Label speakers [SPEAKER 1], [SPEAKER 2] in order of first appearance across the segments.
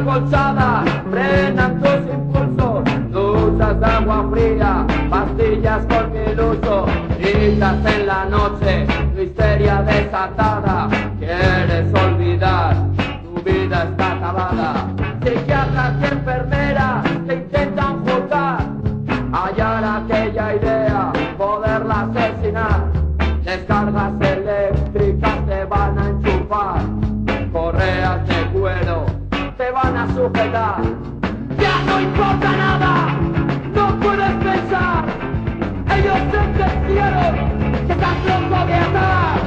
[SPEAKER 1] acolchadas frenan tus impulsos, duchas de agua fría, pastillas con mil usos, gritas en la noche, tu histeria desatada, quieres olvidar, tu vida está acabada. Psiquiatras y enfermeras te intentan juzgar, hallar aquella idea, poderla asesinar. Descargas eléctricas te van a enchufar, correas de cuero te van a sujetar. Ya no importa nada, no puedes pensar, ellos sentenciaron que estás loco de atar.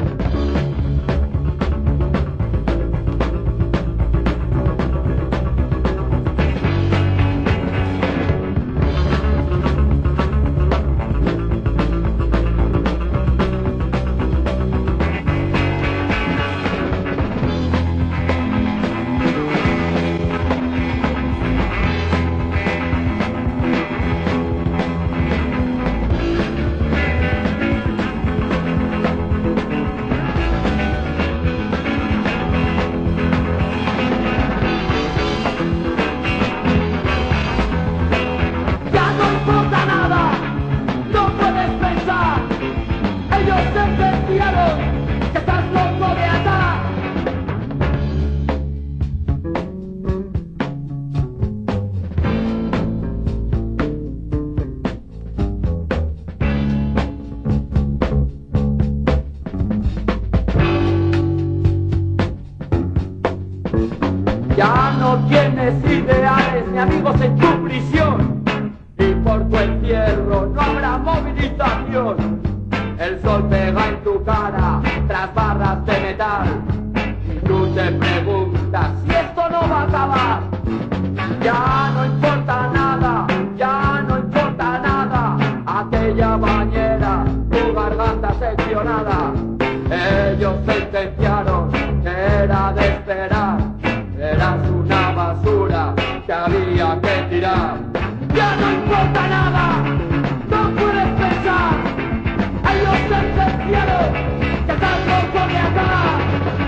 [SPEAKER 1] Ya no tienes ideales ni amigos en tu prisión, y por tu encierro no habrá movilización. El sol pega en tu cara tras barras de metal, y tú te preguntas si esto no va a acabar. Ya no importa nada, ya no importa nada, aquella bañera, tu garganta seccionada. Ellos sentenciaron que era de esperar, eras una basura que había que tirar. Ya no importa nada, no puedes pensar, ellos sentenciaron que estás loco de atar.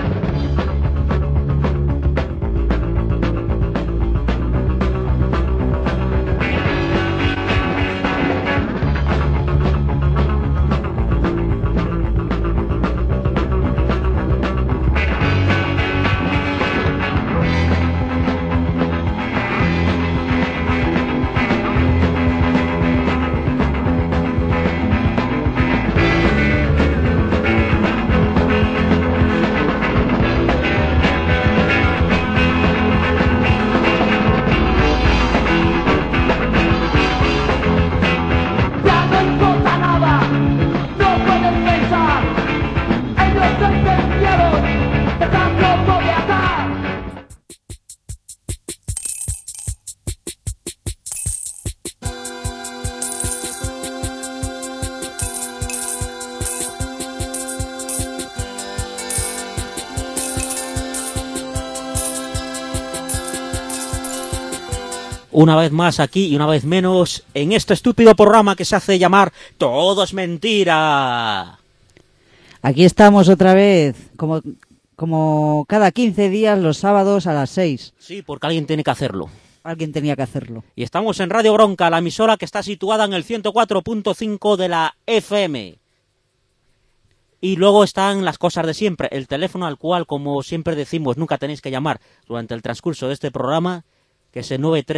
[SPEAKER 2] Una vez más aquí y una vez menos en este estúpido programa que se hace llamar Todo es Mentira.
[SPEAKER 3] Aquí estamos otra vez, como cada 15 días los sábados a las 6.
[SPEAKER 2] Sí, porque alguien tiene que hacerlo.
[SPEAKER 3] Alguien tenía que hacerlo.
[SPEAKER 2] Y estamos en Radio Bronca, la emisora que está situada en el 104.5 de la FM. Y luego están las cosas de siempre, el teléfono al cual, como siempre decimos, nunca tenéis que llamar durante el transcurso de este programa, que es el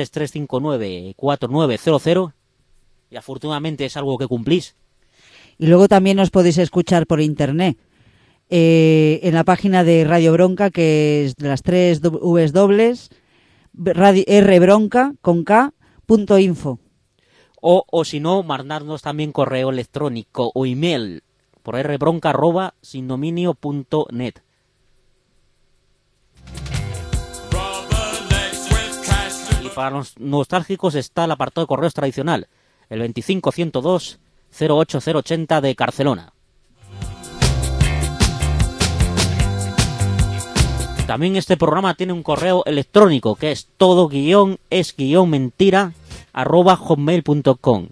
[SPEAKER 2] 933594900, y afortunadamente es algo que cumplís.
[SPEAKER 3] Y luego también nos podéis escuchar por internet, en la página de Radio Bronca, que es de las 3 W, rbronca.info.
[SPEAKER 2] O si no, mandarnos también correo electrónico o email por rbronca@sindominio.net. Y para los nostálgicos está el apartado de correos tradicional, el 25102-08080 de Barcelona. También este programa tiene un correo electrónico que es todo-es-mentira@hotmail.com.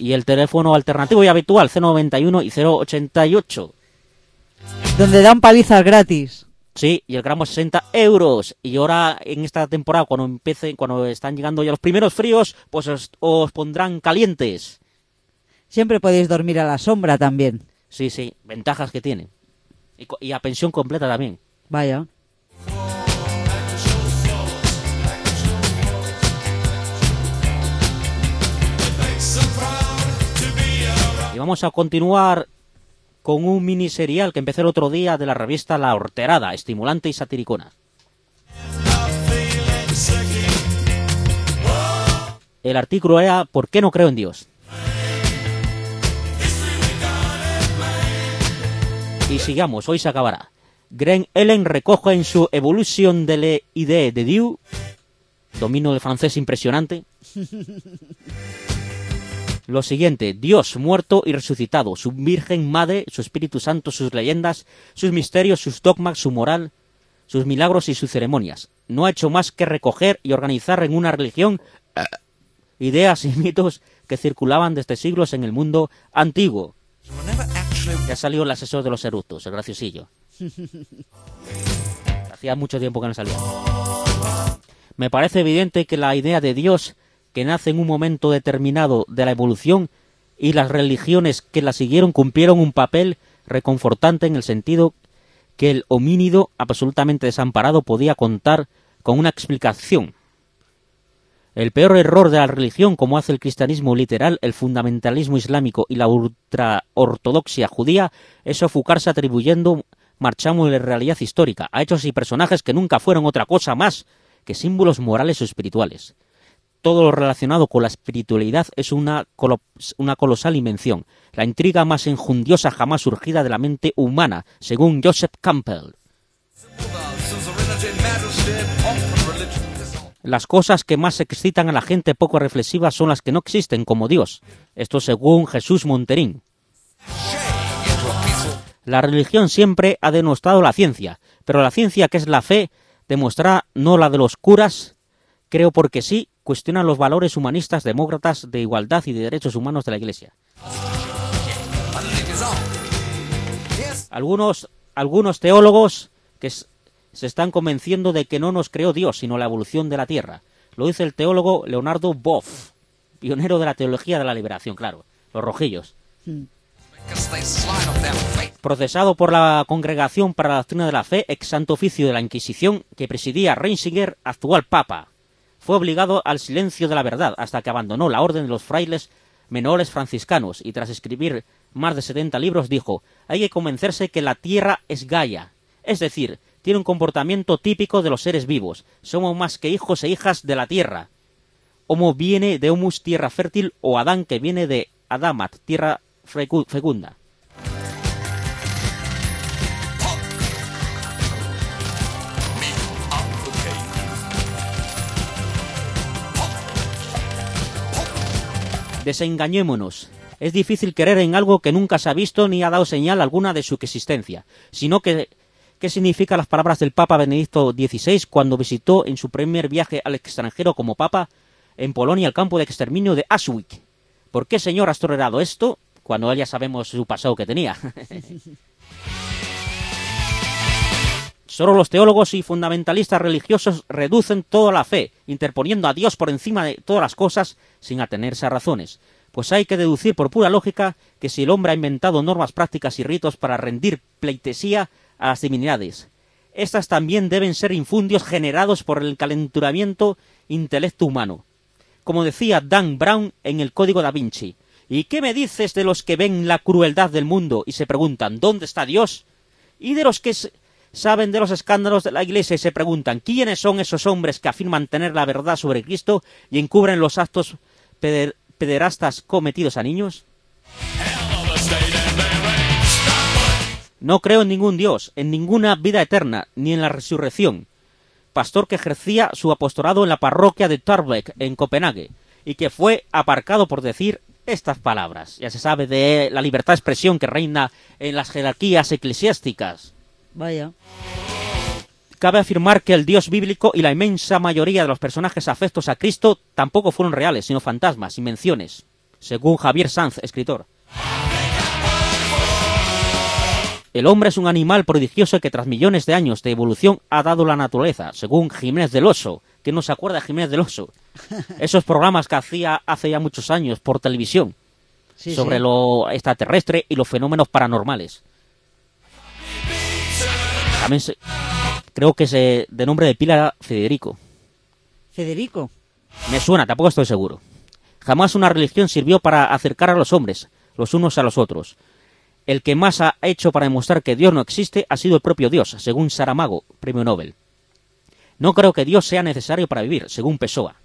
[SPEAKER 2] Y el teléfono alternativo y habitual, 091 y 088.
[SPEAKER 3] Donde dan palizas gratis.
[SPEAKER 2] Sí, y el gramo 60 euros. Y ahora, en esta temporada, cuando están llegando ya los primeros fríos, pues os pondrán calientes.
[SPEAKER 3] Siempre podéis dormir a la sombra también.
[SPEAKER 2] Sí, ventajas que tiene. Y a pensión completa también.
[SPEAKER 3] Vaya.
[SPEAKER 2] Y vamos a continuar con un miniserial que empecé el otro día de la revista La Horterada, estimulante y satiricona. El artículo era ¿por qué no creo en Dios? Y sigamos, hoy se acabará. Greg Ellen recoge en su Evolution de l'idée de Dieu, domino del francés impresionante, lo siguiente: Dios muerto y resucitado, su Virgen Madre, su Espíritu Santo, sus leyendas, sus misterios, sus dogmas, su moral, sus milagros y sus ceremonias. No ha hecho más que recoger y organizar en una religión ideas y mitos que circulaban desde siglos en el mundo antiguo. Ya salió el asesor de los eructos, el graciosillo. Hacía mucho tiempo que no salía. Me parece evidente que la idea de Dios, que nace en un momento determinado de la evolución, y las religiones que la siguieron cumplieron un papel reconfortante en el sentido que el homínido absolutamente desamparado podía contar con una explicación. El peor error de la religión, como hace el cristianismo literal, el fundamentalismo islámico y la ultraortodoxia judía, es sofocarse atribuyendo marchamo de realidad histórica a hechos y personajes que nunca fueron otra cosa más que símbolos morales o espirituales. Todo lo relacionado con la espiritualidad es una colosal invención, la intriga más enjundiosa jamás surgida de la mente humana, según Joseph Campbell. Las cosas que más excitan a la gente poco reflexiva son las que no existen, como Dios. Esto según Jesús Monterín. La religión siempre ha denostado la ciencia, pero la ciencia, que es la fe, demostrará no la de los curas, creo porque sí, cuestionan los valores humanistas, demócratas, de igualdad y de derechos humanos de la Iglesia. Algunos teólogos que se están convenciendo de que no nos creó Dios, sino la evolución de la Tierra. Lo dice el teólogo Leonardo Boff, pionero de la teología de la liberación, claro, los rojillos. Procesado por la Congregación para la Doctrina de la Fe, ex Santo Oficio de la Inquisición, que presidía Ratzinger, actual Papa. Fue obligado al silencio de la verdad hasta que abandonó la orden de los frailes menores franciscanos y tras escribir más de 70 libros dijo: hay que convencerse que la Tierra es Gaia, es decir, tiene un comportamiento típico de los seres vivos. Somos más que hijos e hijas de la tierra. Homo viene de humus, tierra fértil, o Adán, que viene de Adamat, tierra fecunda. Desengañémonos. Es difícil creer en algo que nunca se ha visto ni ha dado señal alguna de su existencia, sino que ¿qué significan las palabras del Papa Benedicto XVI cuando visitó en su primer viaje al extranjero como Papa en Polonia el campo de exterminio de Auschwitz? ¿Por qué, señor, has tolerado esto cuando ya sabemos su pasado que tenía? Solo los teólogos y fundamentalistas religiosos reducen toda la fe, interponiendo a Dios por encima de todas las cosas sin atenerse a razones. Pues hay que deducir por pura lógica que si el hombre ha inventado normas prácticas y ritos para rendir pleitesía a las divinidades, estas también deben ser infundios generados por el calenturamiento intelecto humano. Como decía Dan Brown en el Código da Vinci, ¿y qué me dices de los que ven la crueldad del mundo y se preguntan ¿dónde está Dios? Y de los que saben de los escándalos de la Iglesia y se preguntan ¿quiénes son esos hombres que afirman tener la verdad sobre Cristo y encubren los actos pederastas cometidos a niños? No creo en ningún Dios, en ninguna vida eterna, ni en la resurrección. Pastor que ejercía su apostolado en la parroquia de Tarbæk, en Copenhague, y que fue aparcado por decir estas palabras. Ya se sabe de la libertad de expresión que reina en las jerarquías eclesiásticas.
[SPEAKER 3] Vaya.
[SPEAKER 2] Cabe afirmar que el Dios bíblico y la inmensa mayoría de los personajes afectos a Cristo tampoco fueron reales, sino fantasmas, invenciones. según Javier Sanz, escritor. El hombre es un animal prodigioso que tras millones de años de evolución ha dado la naturaleza, según Jiménez del Oso. ¿Quién no se acuerda de Jiménez del Oso? Esos programas que hacía hace ya muchos años por televisión sobre lo extraterrestre y los fenómenos paranormales. También creo que es de nombre de pila era Federico.
[SPEAKER 3] ¿Federico?
[SPEAKER 2] Me suena, tampoco estoy seguro. Jamás una religión sirvió para acercar a los hombres, los unos a los otros. El que más ha hecho para demostrar que Dios no existe ha sido el propio Dios, según Saramago, premio Nobel. No creo que Dios sea necesario para vivir, según Pessoa.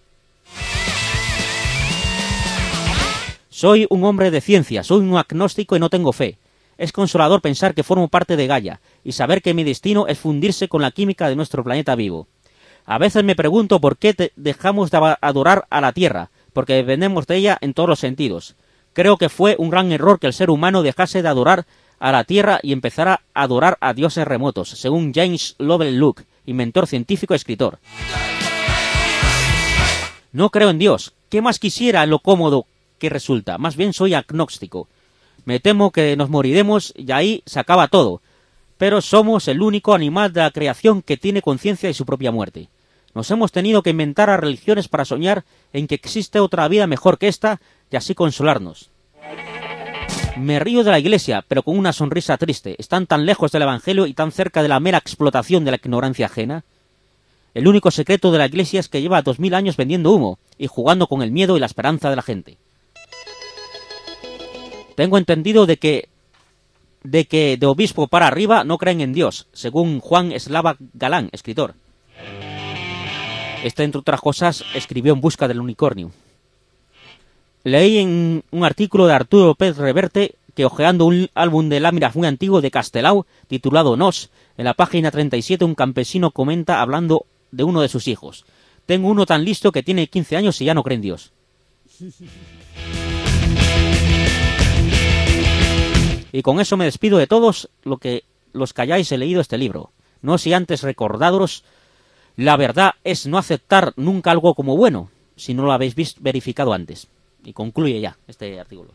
[SPEAKER 2] Soy un hombre de ciencia, soy un agnóstico y no tengo fe. Es consolador pensar que formo parte de Gaia y saber que mi destino es fundirse con la química de nuestro planeta vivo. A veces me pregunto por qué dejamos de adorar a la Tierra, porque dependemos de ella en todos los sentidos. Creo que fue un gran error que el ser humano dejase de adorar a la Tierra y empezara a adorar a dioses remotos, según James Lovelock, inventor científico y escritor. No creo en Dios. ¿Qué más quisiera en lo cómodo que resulta? Más bien soy agnóstico. Me temo que nos moriremos y ahí se acaba todo. Pero somos el único animal de la creación que tiene conciencia de su propia muerte. Nos hemos tenido que inventar a religiones para soñar en que existe otra vida mejor que esta y así consolarnos. Me río de la Iglesia, pero con una sonrisa triste. Están tan lejos del Evangelio y tan cerca de la mera explotación de la ignorancia ajena. El único secreto de la Iglesia es que lleva 2000 años vendiendo humo y jugando con el miedo y la esperanza de la gente. Tengo entendido de que de obispo para arriba no creen en Dios, según Juan Eslava Galán, escritor. Este, entre otras cosas, escribió En busca del unicornio. Leí en un artículo de Arturo López Reverte que, hojeando un álbum de láminas muy antiguo de Castelao, titulado Nos, en la página 37 un campesino comenta hablando de uno de sus hijos. Tengo uno tan listo que tiene 15 años y ya no cree en Dios. Y con eso me despido de todos los que hayáis leído este libro. No si antes recordaros, la verdad es no aceptar nunca algo como bueno, si no lo habéis verificado antes. Y concluye ya este artículo.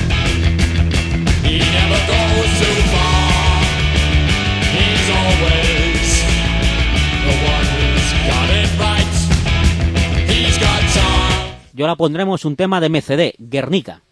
[SPEAKER 2] Y ahora pondremos un tema de MCD, Guernica.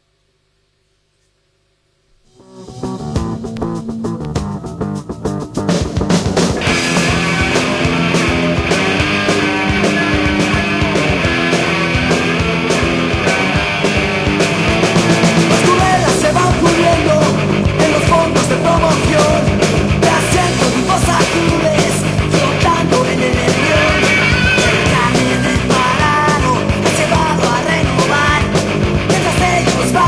[SPEAKER 4] Renovar, mientras ellos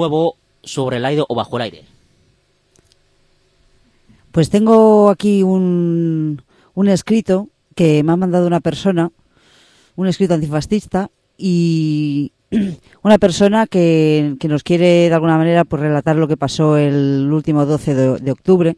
[SPEAKER 2] nuevo sobre el aire o bajo el aire?
[SPEAKER 3] Pues tengo aquí un escrito que me ha mandado una persona, un escrito antifascista, y una persona que nos quiere de alguna manera pues relatar lo que pasó el último 12 de octubre,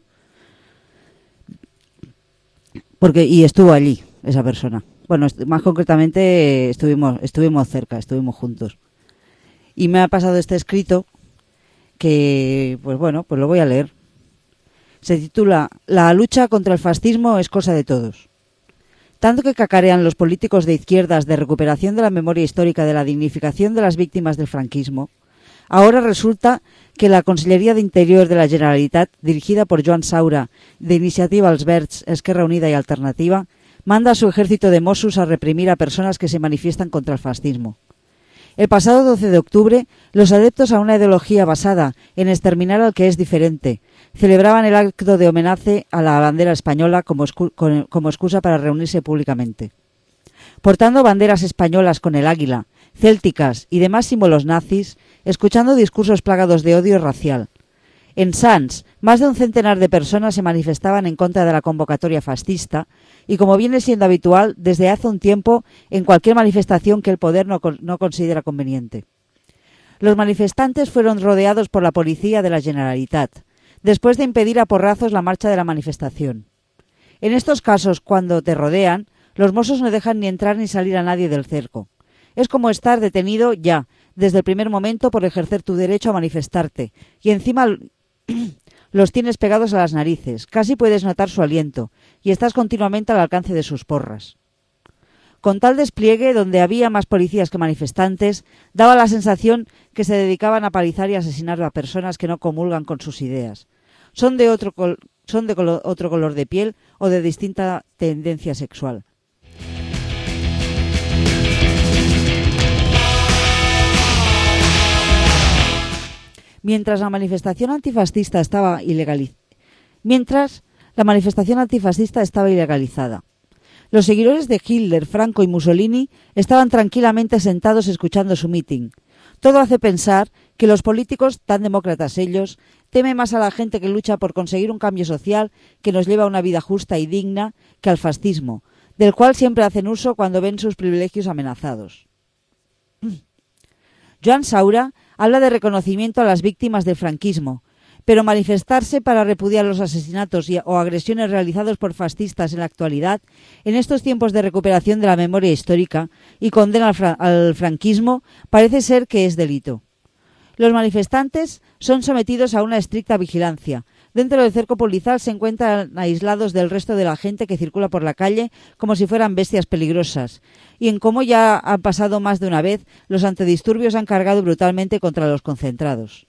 [SPEAKER 3] y estuvo allí esa persona. Bueno, más concretamente estuvimos cerca, estuvimos juntos. Y me ha pasado este escrito que, pues bueno, pues lo voy a leer. Se titula "La lucha contra el fascismo es cosa de todos". Tanto que cacarean los políticos de izquierdas de recuperación de la memoria histórica de la dignificación de las víctimas del franquismo, ahora resulta que la Conselleria de Interior de la Generalitat, dirigida por Joan Saura, de Iniciativa als Verds, Esquerra Unida y Alternativa, manda a su ejército de Mossos a reprimir a personas que se manifiestan contra el fascismo. El pasado 12 de octubre, los adeptos a una ideología basada en exterminar al que es diferente celebraban el acto de homenaje a la bandera española como excusa para reunirse públicamente. Portando banderas españolas con el águila, célticas y demás símbolos nazis, escuchando discursos plagados de odio racial. En Sants, más de un centenar de personas se manifestaban en contra de la convocatoria fascista y, como viene siendo habitual desde hace un tiempo, en cualquier manifestación que el poder no considera conveniente. Los manifestantes fueron rodeados por la policía de la Generalitat, después de impedir a porrazos la marcha de la manifestación. En estos casos, cuando te rodean, los Mossos no dejan ni entrar ni salir a nadie del cerco. Es como estar detenido ya, desde el primer momento, por ejercer tu derecho a manifestarte, y encima los tienes pegados a las narices, casi puedes notar su aliento, y estás continuamente al alcance de sus porras. Con tal despliegue, donde había más policías que manifestantes, daba la sensación que se dedicaban a palizar y asesinar a personas que no comulgan con sus ideas. Son de otro color de piel o de distinta tendencia sexual. Mientras la manifestación antifascista estaba ilegalizada. Los seguidores de Hitler, Franco y Mussolini estaban tranquilamente sentados escuchando su mitin. Todo hace pensar que los políticos, tan demócratas ellos, temen más a la gente que lucha por conseguir un cambio social que nos lleva a una vida justa y digna que al fascismo, del cual siempre hacen uso cuando ven sus privilegios amenazados. Joan Saura habla de reconocimiento a las víctimas del franquismo, pero manifestarse para repudiar los asesinatos o agresiones realizados por fascistas en la actualidad, en estos tiempos de recuperación de la memoria histórica y condena al franquismo, parece ser que es delito. Los manifestantes son sometidos a una estricta vigilancia. Dentro del cerco policial se encuentran aislados del resto de la gente que circula por la calle como si fueran bestias peligrosas. Y en como ya ha pasado más de una vez, los antidisturbios han cargado brutalmente contra los concentrados.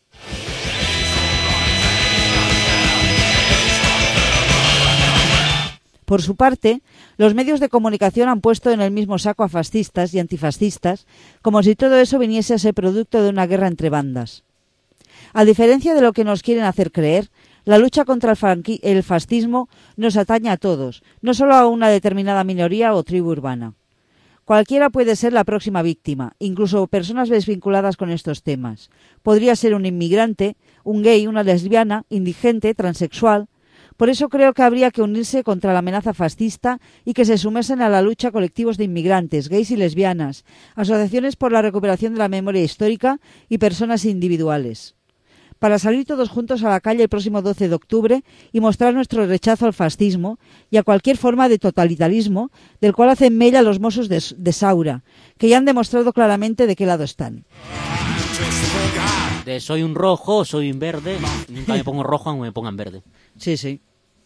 [SPEAKER 3] Por su parte, los medios de comunicación han puesto en el mismo saco a fascistas y antifascistas, como si todo eso viniese a ser producto de una guerra entre bandas. A diferencia de lo que nos quieren hacer creer, la lucha contra el fascismo nos atañe a todos, no solo a una determinada minoría o tribu urbana. Cualquiera puede ser la próxima víctima, incluso personas desvinculadas con estos temas. Podría ser un inmigrante, un gay, una lesbiana, indigente, transexual. Por eso creo que habría que unirse contra la amenaza fascista y que se sumesen a la lucha colectivos de inmigrantes, gays y lesbianas, asociaciones por la recuperación de la memoria histórica y personas individuales. Para salir todos juntos a la calle el próximo 12 de octubre y mostrar nuestro rechazo al fascismo y a cualquier forma de totalitarismo del cual hacen mella los Mossos de Saura, que ya han demostrado claramente de qué lado están.
[SPEAKER 2] De soy un rojo, soy un verde, nunca me pongo rojo aunque me pongan verde.
[SPEAKER 3] Sí, sí.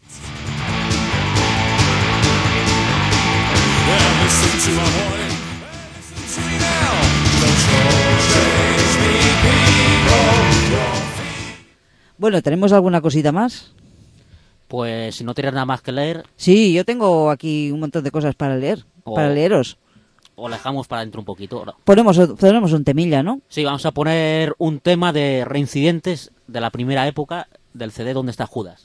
[SPEAKER 3] Bueno, ¿tenemos alguna cosita más?
[SPEAKER 2] Pues si no tienes nada más que leer...
[SPEAKER 3] Sí, yo tengo aquí un montón de cosas para leer, para leeros.
[SPEAKER 2] O la dejamos para dentro un poquito.
[SPEAKER 3] Ponemos un temilla, ¿no?
[SPEAKER 2] Sí, vamos a poner un tema de reincidentes de la primera época del CD Donde está Judas.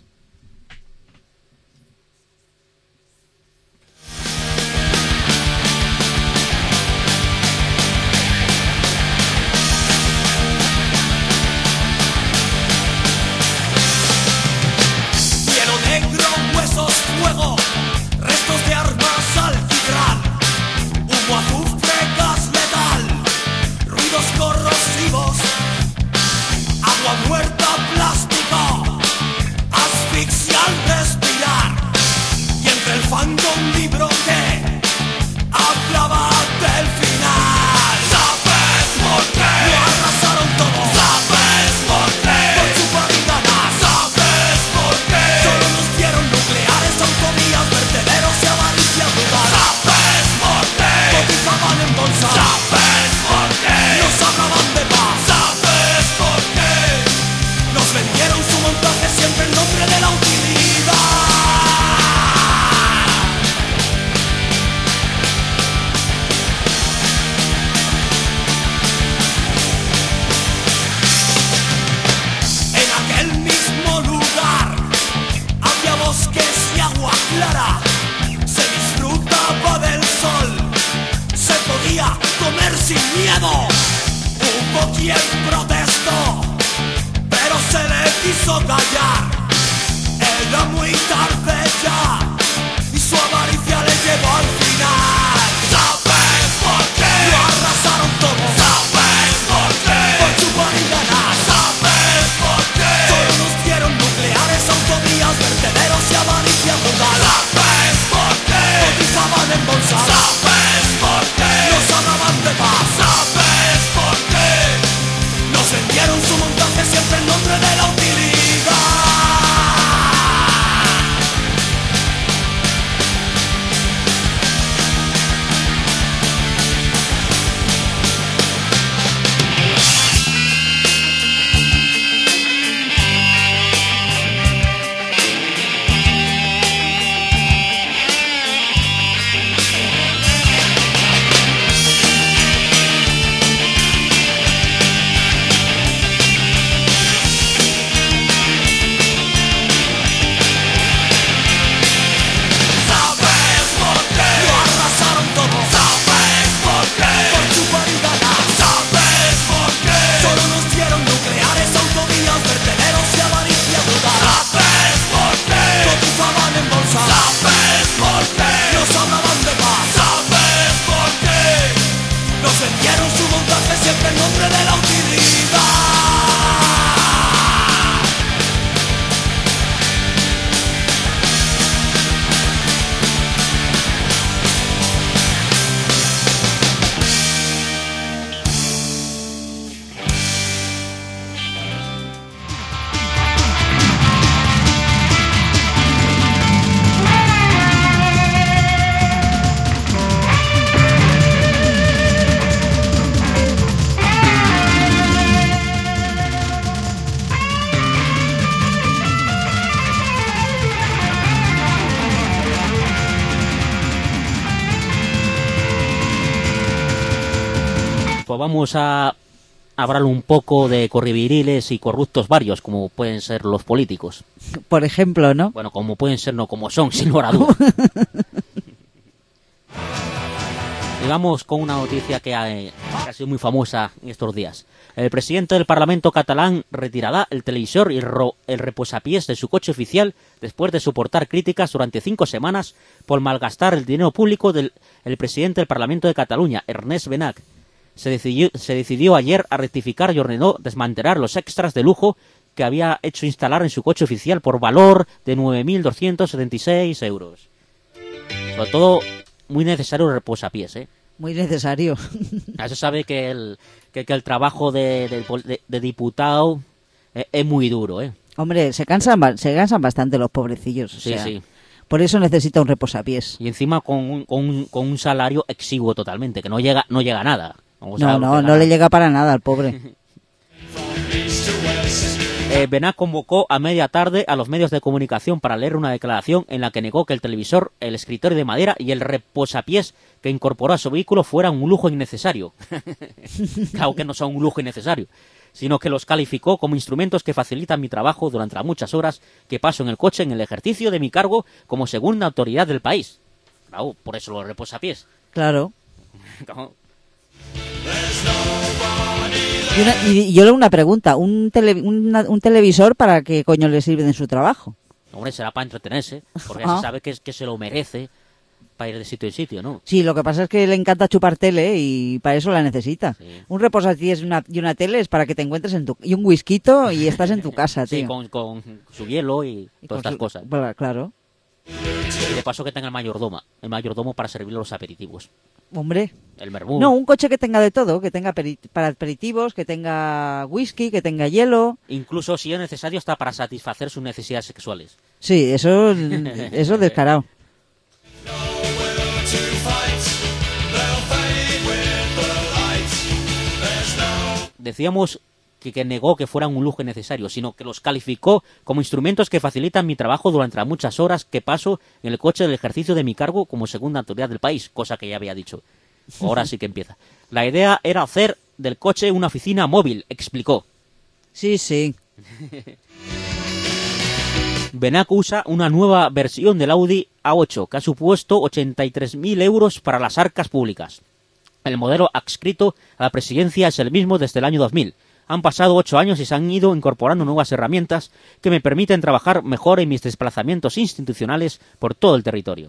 [SPEAKER 4] quiso callar. Era muy tarde ya y su avaricia le llevó al final. ¿Sabes por qué? Lo arrasaron todo. ¿Sabes por qué? Por chupar y ganar. ¿Sabes por qué? Solo nos dieron nucleares, autovías, vertederos y avaricia brutal. ¿Sabes por qué? Cotizaban en bolsa. ¿Sabes por qué? Nos hablaban de paz. ¿Sabes por qué? Nos vendieron su montaje siempre en nombre de la utilidad. Siempre en nombre de la utilidad.
[SPEAKER 2] Pues vamos a hablar un poco de corriviriles y corruptos varios, como pueden ser los políticos.
[SPEAKER 3] Por ejemplo, ¿no?
[SPEAKER 2] Bueno, como pueden ser, no como son, sin lugar a dudas. Y vamos con una noticia que ha sido muy famosa en estos días. El presidente del Parlamento catalán retirará el televisor y el reposapiés de su coche oficial después de soportar críticas durante 5 semanas por malgastar el dinero público del presidente del Parlamento de Cataluña, Ernest Benach. Se decidió ayer a rectificar y ordenó desmantelar los extras de lujo que había hecho instalar en su coche oficial por valor de 9.276 euros. Sobre todo, muy necesario el reposapiés, ¿eh?
[SPEAKER 3] Muy necesario.
[SPEAKER 2] Ya se sabe que el trabajo de diputado es muy duro, ¿eh?
[SPEAKER 3] Hombre, se cansan bastante los pobrecillos. O sea,
[SPEAKER 2] sí.
[SPEAKER 3] Por eso necesita un reposapiés.
[SPEAKER 2] Y encima con un salario exiguo totalmente, que no llega a nada.
[SPEAKER 3] No le llega para nada al pobre.
[SPEAKER 2] Benach convocó a media tarde a los medios de comunicación para leer una declaración en la que negó que el televisor, el escritorio de madera y el reposapiés que incorporó a su vehículo fueran un lujo innecesario. Claro que no son un lujo innecesario, sino que los calificó como instrumentos que facilitan mi trabajo durante las muchas horas que paso en el coche en el ejercicio de mi cargo como segunda autoridad del país. Claro, por eso los reposapiés.
[SPEAKER 3] Claro.
[SPEAKER 2] Claro.
[SPEAKER 3] Y yo le hago una pregunta, ¿un televisor para qué coño le sirve en su trabajo?
[SPEAKER 2] Hombre, será para entretenerse, porque ya se sabe que se lo merece para ir de sitio en sitio, ¿no?
[SPEAKER 3] Sí, lo que pasa es que le encanta chupar tele y para eso la necesita.
[SPEAKER 2] Sí.
[SPEAKER 3] Un reposapiés y una tele es para que te encuentres y un whisky y estás en tu casa, tío.
[SPEAKER 2] Sí, con su hielo y todas estas cosas.
[SPEAKER 3] Claro.
[SPEAKER 2] Y de paso que tenga el mayordomo para servir los aperitivos.
[SPEAKER 3] Hombre.
[SPEAKER 2] El vermú.
[SPEAKER 3] No, un coche que tenga de todo, que tenga para aperitivos, que tenga whisky, que tenga hielo.
[SPEAKER 2] Incluso si es necesario hasta para satisfacer sus necesidades sexuales.
[SPEAKER 3] Sí, eso descarado.
[SPEAKER 2] Decíamos que negó que fueran un lujo innecesario, sino que los calificó como instrumentos que facilitan mi trabajo durante las muchas horas que paso en el coche del ejercicio de mi cargo como segunda autoridad del país, cosa que ya había dicho. Ahora sí que empieza. La idea era hacer del coche una oficina móvil, explicó.
[SPEAKER 3] Sí.
[SPEAKER 2] Benach usa una nueva versión del Audi A8 que ha supuesto 83.000 euros para las arcas públicas. El modelo adscrito a la presidencia es el mismo desde el año 2000. Han pasado 8 años y se han ido incorporando nuevas herramientas que me permiten trabajar mejor en mis desplazamientos institucionales por todo el territorio.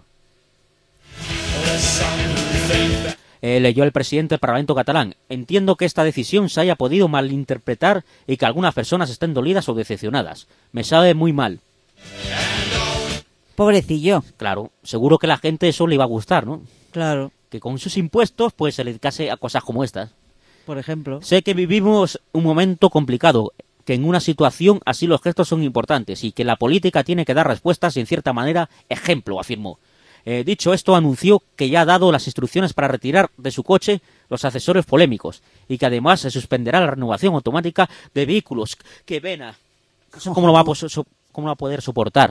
[SPEAKER 2] Leyó el presidente del Parlamento catalán. Entiendo que esta decisión se haya podido malinterpretar y que algunas personas estén dolidas o decepcionadas. Me sabe muy mal.
[SPEAKER 3] Pobrecillo.
[SPEAKER 2] Claro, seguro que a la gente eso le iba a gustar, ¿no?
[SPEAKER 3] Claro,
[SPEAKER 2] Que con sus impuestos pues se le dedicase a cosas como estas.
[SPEAKER 3] por ejemplo.
[SPEAKER 2] Sé que vivimos un momento complicado, que en una situación así los gestos son importantes y que la política tiene que dar respuestas y en cierta manera ejemplo, afirmó. Dicho esto, anunció que ya ha dado las instrucciones para retirar de su coche los accesorios polémicos y que además se suspenderá la renovación automática de vehículos. ¡Qué pena! ¿Cómo lo va a poder soportar?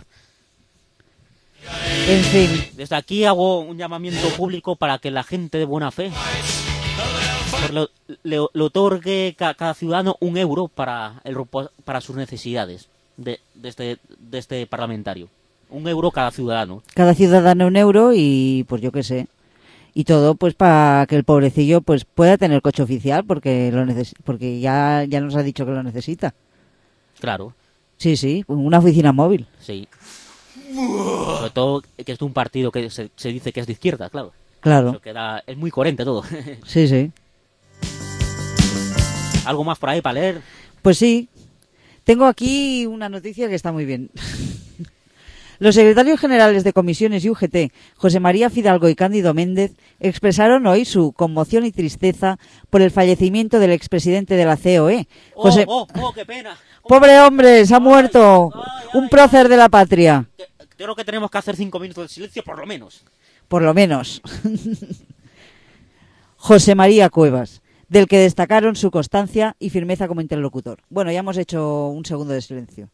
[SPEAKER 3] En fin,
[SPEAKER 2] Desde aquí hago un llamamiento público para que la gente de buena fe le otorgue cada ciudadano €1 para sus necesidades de este parlamentario. €1 cada ciudadano.
[SPEAKER 3] cada ciudadano €1 y pues yo qué sé. Y todo pues para que el pobrecillo pues pueda tener coche oficial porque porque ya nos ha dicho que lo necesita.
[SPEAKER 2] Claro,
[SPEAKER 3] Sí, una oficina móvil.
[SPEAKER 2] sí. Sobre todo que es de un partido que se dice que es de izquierda, claro.
[SPEAKER 3] Claro.
[SPEAKER 2] Eso es muy coherente todo.
[SPEAKER 3] Sí.
[SPEAKER 2] ¿Algo más por ahí para leer?
[SPEAKER 3] Pues sí. Tengo aquí una noticia que está muy bien. Los secretarios generales de comisiones y UGT, José María Fidalgo y Cándido Méndez, expresaron hoy su conmoción y tristeza por el fallecimiento del expresidente de la COE.
[SPEAKER 2] ¡Qué pena!
[SPEAKER 3] ¡Pobre hombre! ¡Se ha muerto! Un prócer de la patria.
[SPEAKER 2] Creo que tenemos que hacer 5 minutos de silencio, por lo menos.
[SPEAKER 3] Por lo menos. José María Cuevas, del que destacaron su constancia y firmeza como interlocutor. Bueno, ya hemos hecho un segundo de silencio.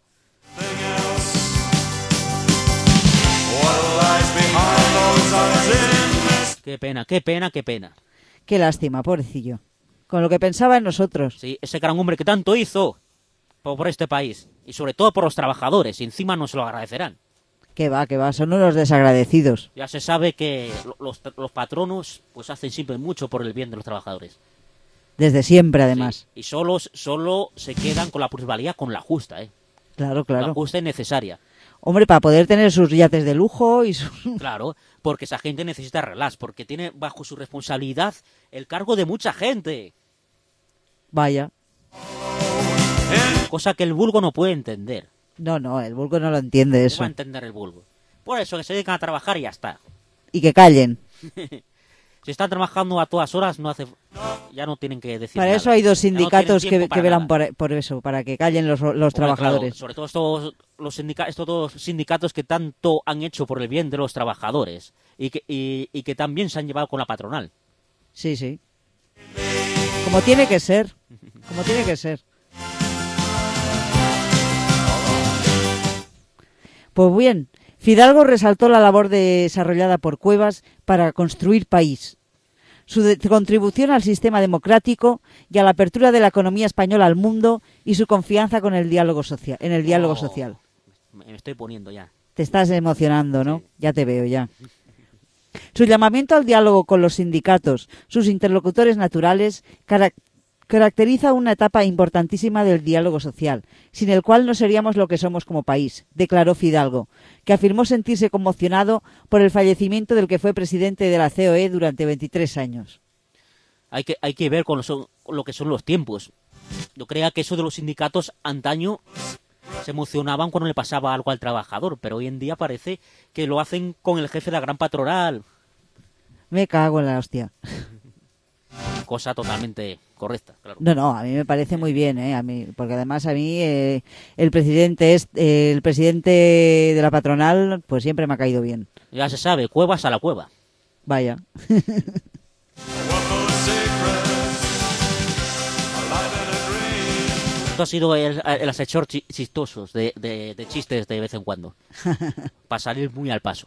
[SPEAKER 2] Qué pena, qué pena, qué pena.
[SPEAKER 3] Qué lástima, pobrecillo. Con lo que pensaba en nosotros.
[SPEAKER 2] Sí, ese gran hombre que tanto hizo por este país. Y sobre todo por los trabajadores. Y encima nos lo agradecerán.
[SPEAKER 3] Que va, son unos desagradecidos.
[SPEAKER 2] Ya se sabe que los patronos pues hacen siempre mucho por el bien de los trabajadores.
[SPEAKER 3] Desde siempre, además.
[SPEAKER 2] Sí, y solo se quedan con la plusvalía, con la justa,
[SPEAKER 3] Claro.
[SPEAKER 2] La justa y necesaria.
[SPEAKER 3] Hombre, para poder tener sus yates de lujo y
[SPEAKER 2] Claro, porque esa gente necesita relax, porque tiene bajo su responsabilidad el cargo de mucha gente.
[SPEAKER 3] Vaya.
[SPEAKER 2] Cosa que el vulgo no puede entender.
[SPEAKER 3] No, el vulgo no lo entiende
[SPEAKER 2] No
[SPEAKER 3] eso.
[SPEAKER 2] va a entender el vulgo. Por eso que se dedican a trabajar y ya está.
[SPEAKER 3] Y que callen.
[SPEAKER 2] Si están trabajando a todas horas, ya no tienen que decir
[SPEAKER 3] Para
[SPEAKER 2] nada.
[SPEAKER 3] eso hay dos
[SPEAKER 2] Ya no
[SPEAKER 3] sindicatos
[SPEAKER 2] tienen tiempo
[SPEAKER 3] que
[SPEAKER 2] para
[SPEAKER 3] velan
[SPEAKER 2] nada.
[SPEAKER 3] por eso, para que callen los
[SPEAKER 2] Hombre,
[SPEAKER 3] trabajadores.
[SPEAKER 2] claro, sobre todo estos dos sindicatos que tanto han hecho por el bien de los trabajadores y que también se han llevado con la patronal.
[SPEAKER 3] Sí. Como tiene que ser. Pues bien, Fidalgo resaltó la labor desarrollada por Cuevas para construir país, su contribución al sistema democrático y a la apertura de la economía española al mundo y su confianza con el diálogo social, en el diálogo social.
[SPEAKER 2] Me estoy poniendo ya.
[SPEAKER 3] Te estás emocionando, ¿no?
[SPEAKER 2] Sí.
[SPEAKER 3] Ya te veo, ya. Su llamamiento al diálogo con los sindicatos, sus interlocutores naturales, caracteriza una etapa importantísima del diálogo social, sin el cual no seríamos lo que somos como país, declaró Fidalgo, que afirmó sentirse conmocionado por el fallecimiento del que fue presidente de la COE durante 23 años.
[SPEAKER 2] Hay que ver con lo que son los tiempos. Yo creía que eso de los sindicatos antaño se emocionaban cuando le pasaba algo al trabajador, pero hoy en día parece que lo hacen con el jefe de la gran patronal.
[SPEAKER 3] Me cago en la hostia.
[SPEAKER 2] Cosa totalmente correcta, claro.
[SPEAKER 3] No, a mí me parece muy bien, a mí, porque además a mí el presidente de la patronal pues siempre me ha caído bien.
[SPEAKER 2] Ya se sabe, cuevas a la cueva.
[SPEAKER 3] Vaya.
[SPEAKER 2] Esto ha sido el asesor chistosos de chistes de vez en cuando. Para salir muy al paso.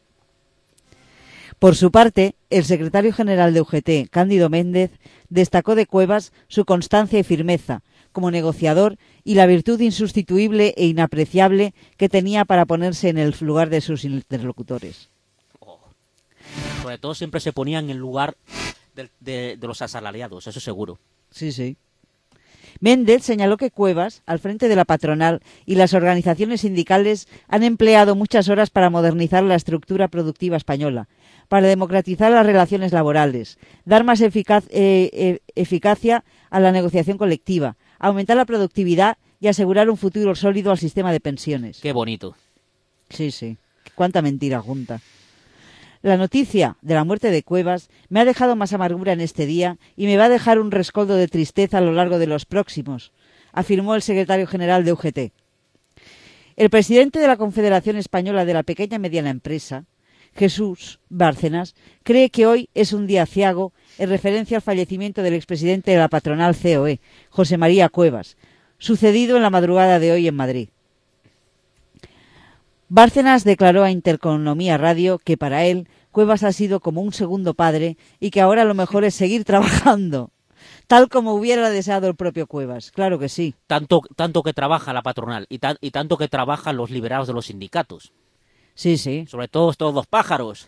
[SPEAKER 3] Por su parte, el secretario general de UGT, Cándido Méndez, destacó de Cuevas su constancia y firmeza como negociador y la virtud insustituible e inapreciable que tenía para ponerse en el lugar de sus interlocutores.
[SPEAKER 2] Sobre todo siempre se ponía en el lugar de los asalariados, eso seguro.
[SPEAKER 3] Sí. Méndez señaló que Cuevas, al frente de la patronal y las organizaciones sindicales, han empleado muchas horas para modernizar la estructura productiva española, para democratizar las relaciones laborales, dar más eficacia a la negociación colectiva, aumentar la productividad y asegurar un futuro sólido al sistema de pensiones.
[SPEAKER 2] Qué bonito.
[SPEAKER 3] Sí, sí. Cuánta mentira junta. La noticia de la muerte de Cuevas me ha dejado más amargura en este día y me va a dejar un rescoldo de tristeza a lo largo de los próximos, afirmó el secretario general de UGT. El presidente de la Confederación Española de la Pequeña y Mediana Empresa, Jesús Bárcenas, cree que hoy es un día aciago en referencia al fallecimiento del expresidente de la patronal COE, José María Cuevas, sucedido en la madrugada de hoy en Madrid. Bárcenas declaró a Intereconomía Radio que para él Cuevas ha sido como un segundo padre y que ahora lo mejor es seguir trabajando, tal como hubiera deseado el propio Cuevas. Claro que sí.
[SPEAKER 2] Tanto que trabaja la patronal y tanto que trabajan los liberados de los sindicatos.
[SPEAKER 3] Sí, sí.
[SPEAKER 2] Sobre todo estos dos pájaros.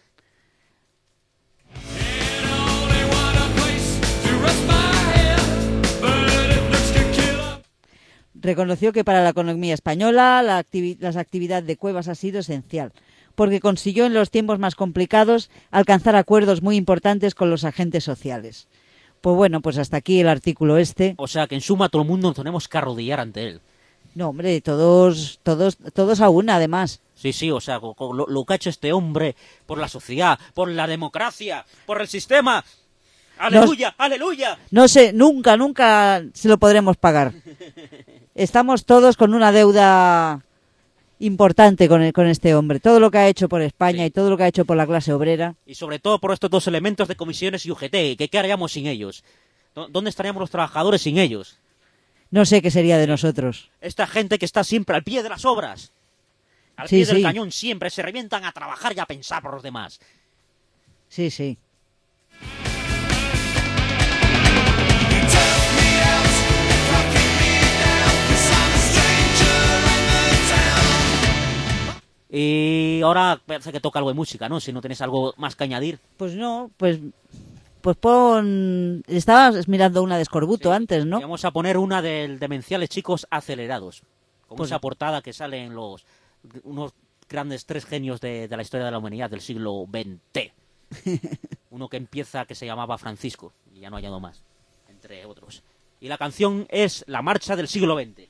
[SPEAKER 3] Reconoció que para la economía española las actividades de Cuevas ha sido esencial, porque consiguió en los tiempos más complicados alcanzar acuerdos muy importantes con los agentes sociales. Pues bueno, pues hasta aquí el artículo este.
[SPEAKER 2] O sea que en suma todo el mundo nos tenemos que arrodillar ante él.
[SPEAKER 3] No, hombre, todos a una, además.
[SPEAKER 2] Sí, o sea, lo que ha hecho este hombre por la sociedad, por la democracia, por el sistema. ¡Aleluya, aleluya!
[SPEAKER 3] No sé, nunca se lo podremos pagar. Estamos todos con una deuda importante con este hombre. Todo lo que ha hecho por España y todo lo que ha hecho por la clase obrera.
[SPEAKER 2] Y sobre todo por estos dos elementos de comisiones y UGT. ¿Qué haríamos sin ellos? ¿Dónde estaríamos los trabajadores sin ellos?
[SPEAKER 3] No sé qué sería de nosotros.
[SPEAKER 2] Esta gente que está siempre al pie de las obras. Al pie del cañón siempre. Se revientan a trabajar y a pensar por los demás.
[SPEAKER 3] Sí, sí.
[SPEAKER 2] Y ahora parece que toca algo de música, ¿no? Si no tienes algo más que añadir.
[SPEAKER 3] Pues no, pues pon... Estabas mirando una de Escorbuto antes, ¿no?
[SPEAKER 2] Y vamos a poner una del Demenciales Chicos Acelerados. Con esa portada que salen unos grandes tres genios de la historia de la humanidad del siglo XX. Uno que empieza que se llamaba Francisco, y ya no ha hallado más, entre otros. Y la canción es La Marcha del siglo XX.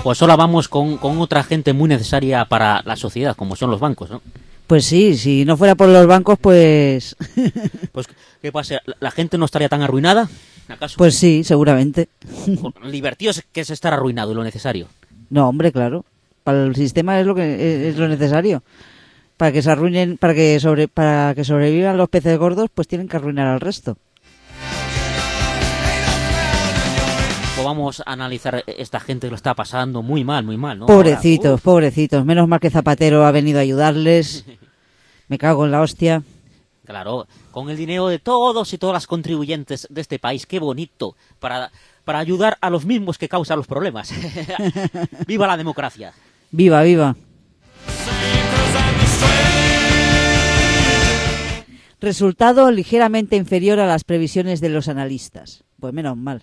[SPEAKER 2] Pues ahora vamos con otra gente muy necesaria para la sociedad, como son los bancos, ¿no?
[SPEAKER 3] Pues sí, si no fuera por los bancos, pues...
[SPEAKER 2] Pues, ¿qué pasa? ¿La gente no estaría tan arruinada? ¿Acaso?
[SPEAKER 3] Pues sí, seguramente.
[SPEAKER 2] Divertido que es estar arruinado y lo necesario.
[SPEAKER 3] No, hombre, claro. Para el sistema es lo necesario. Para que se arruinen, para que sobrevivan los peces gordos, pues tienen que arruinar al resto.
[SPEAKER 2] Pues vamos a analizar esta gente que lo está pasando muy mal, ¿no?
[SPEAKER 3] Pobrecitos,
[SPEAKER 2] Ahora,
[SPEAKER 3] pobrecitos. Menos mal que Zapatero ha venido a ayudarles. Me cago en la hostia.
[SPEAKER 2] Claro, con el dinero de todos y todas las contribuyentes de este país, qué bonito, para ayudar a los mismos que causan los problemas. ¡Viva la democracia!
[SPEAKER 3] ¡Viva, viva! Resultado ligeramente inferior a las previsiones de los analistas. Pues menos mal.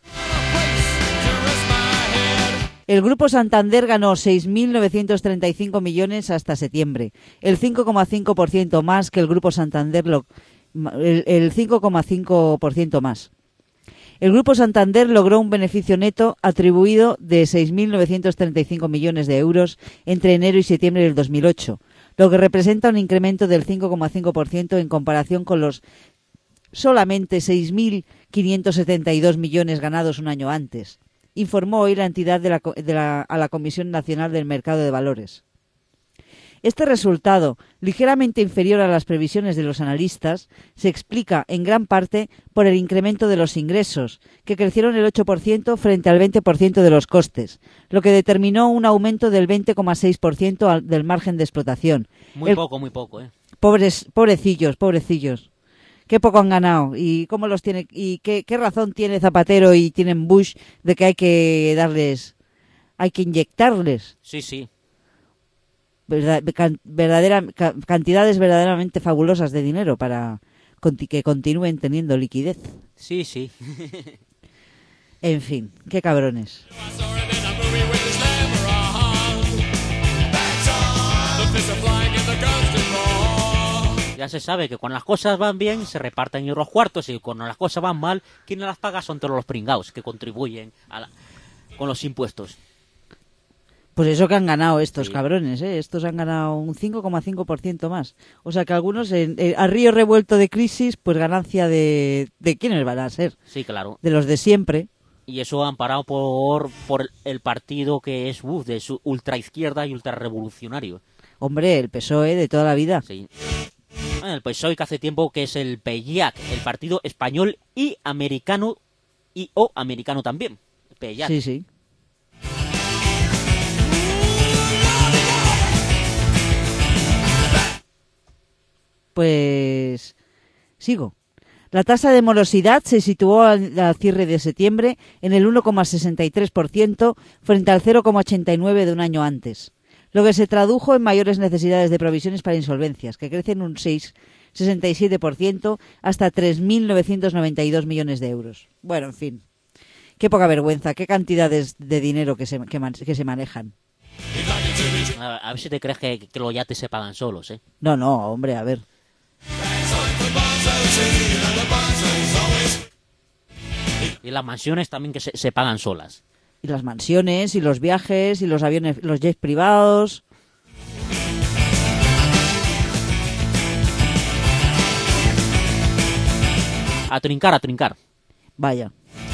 [SPEAKER 3] El Grupo Santander ganó 6.935 millones hasta septiembre, el 5,5% más que el Grupo Santander, el 5,5% más. El Grupo Santander logró un beneficio neto atribuido de 6.935 millones de euros entre enero y septiembre del 2008, lo que representa un incremento del 5,5% en comparación con los solamente 6.572 millones ganados un año antes, informó hoy la entidad a la Comisión Nacional del Mercado de Valores. Este resultado, ligeramente inferior a las previsiones de los analistas, se explica en gran parte por el incremento de los ingresos, que crecieron el 8% frente al 20% de los costes, lo que determinó un aumento del 20,6% del margen de explotación.
[SPEAKER 2] Muy poco, ¿eh?
[SPEAKER 3] Pobrecillos. Qué poco han ganado y cómo los tiene y qué razón tiene Zapatero y tienen Bush de que hay que inyectarles.
[SPEAKER 2] Sí.
[SPEAKER 3] Cantidades verdaderamente fabulosas de dinero para que continúen teniendo liquidez.
[SPEAKER 2] Sí.
[SPEAKER 3] En fin, qué cabrones.
[SPEAKER 2] Ya se sabe que cuando las cosas van bien se reparten los cuartos y cuando las cosas van mal, quienes las paga son todos los pringados que contribuyen con los impuestos.
[SPEAKER 3] Pues eso que han ganado estos
[SPEAKER 2] Sí.
[SPEAKER 3] cabrones, ¿eh? Estos han ganado un 5,5% más. O sea que algunos, a río revuelto de crisis, pues ganancia de ¿quiénes van a ser?
[SPEAKER 2] Sí, claro.
[SPEAKER 3] De los de siempre.
[SPEAKER 2] Y eso amparado por el partido que es de su ultraizquierda y ultrarrevolucionario.
[SPEAKER 3] Hombre, el PSOE de toda la vida.
[SPEAKER 2] Sí. El PSOE que hace tiempo que es el PEYAC, el Partido Español y Americano o Americano también. PEYAC.
[SPEAKER 3] Sí. Pues sigo. La tasa de morosidad se situó al cierre de septiembre en el 1,63% frente al 0,89% de un año antes, lo que se tradujo en mayores necesidades de provisiones para insolvencias, que crecen un 6,67% hasta 3.992 millones de euros. Bueno, en fin, qué poca vergüenza, qué cantidades de dinero que se manejan.
[SPEAKER 2] A ver si te crees que los yates se pagan solos, ¿eh?
[SPEAKER 3] No, hombre, a ver.
[SPEAKER 2] Y las mansiones también que se pagan solas.
[SPEAKER 3] Y las mansiones, y los viajes, y los aviones, los jets privados.
[SPEAKER 2] A trincar.
[SPEAKER 3] Vaya.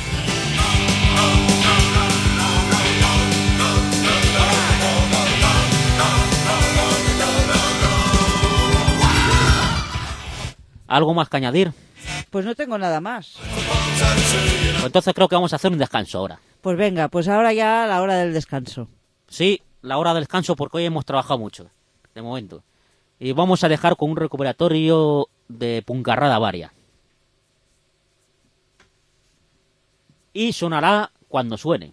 [SPEAKER 2] ¿Algo más que añadir?
[SPEAKER 3] Pues no tengo nada más.
[SPEAKER 2] Pues entonces creo que vamos a hacer un descanso ahora.
[SPEAKER 3] Pues venga, pues ahora ya la hora del descanso.
[SPEAKER 2] Sí, la hora del descanso porque hoy hemos trabajado mucho, de momento. Y vamos a dejar con un recuperatorio de Puncarrada Varia. Y sonará cuando suene.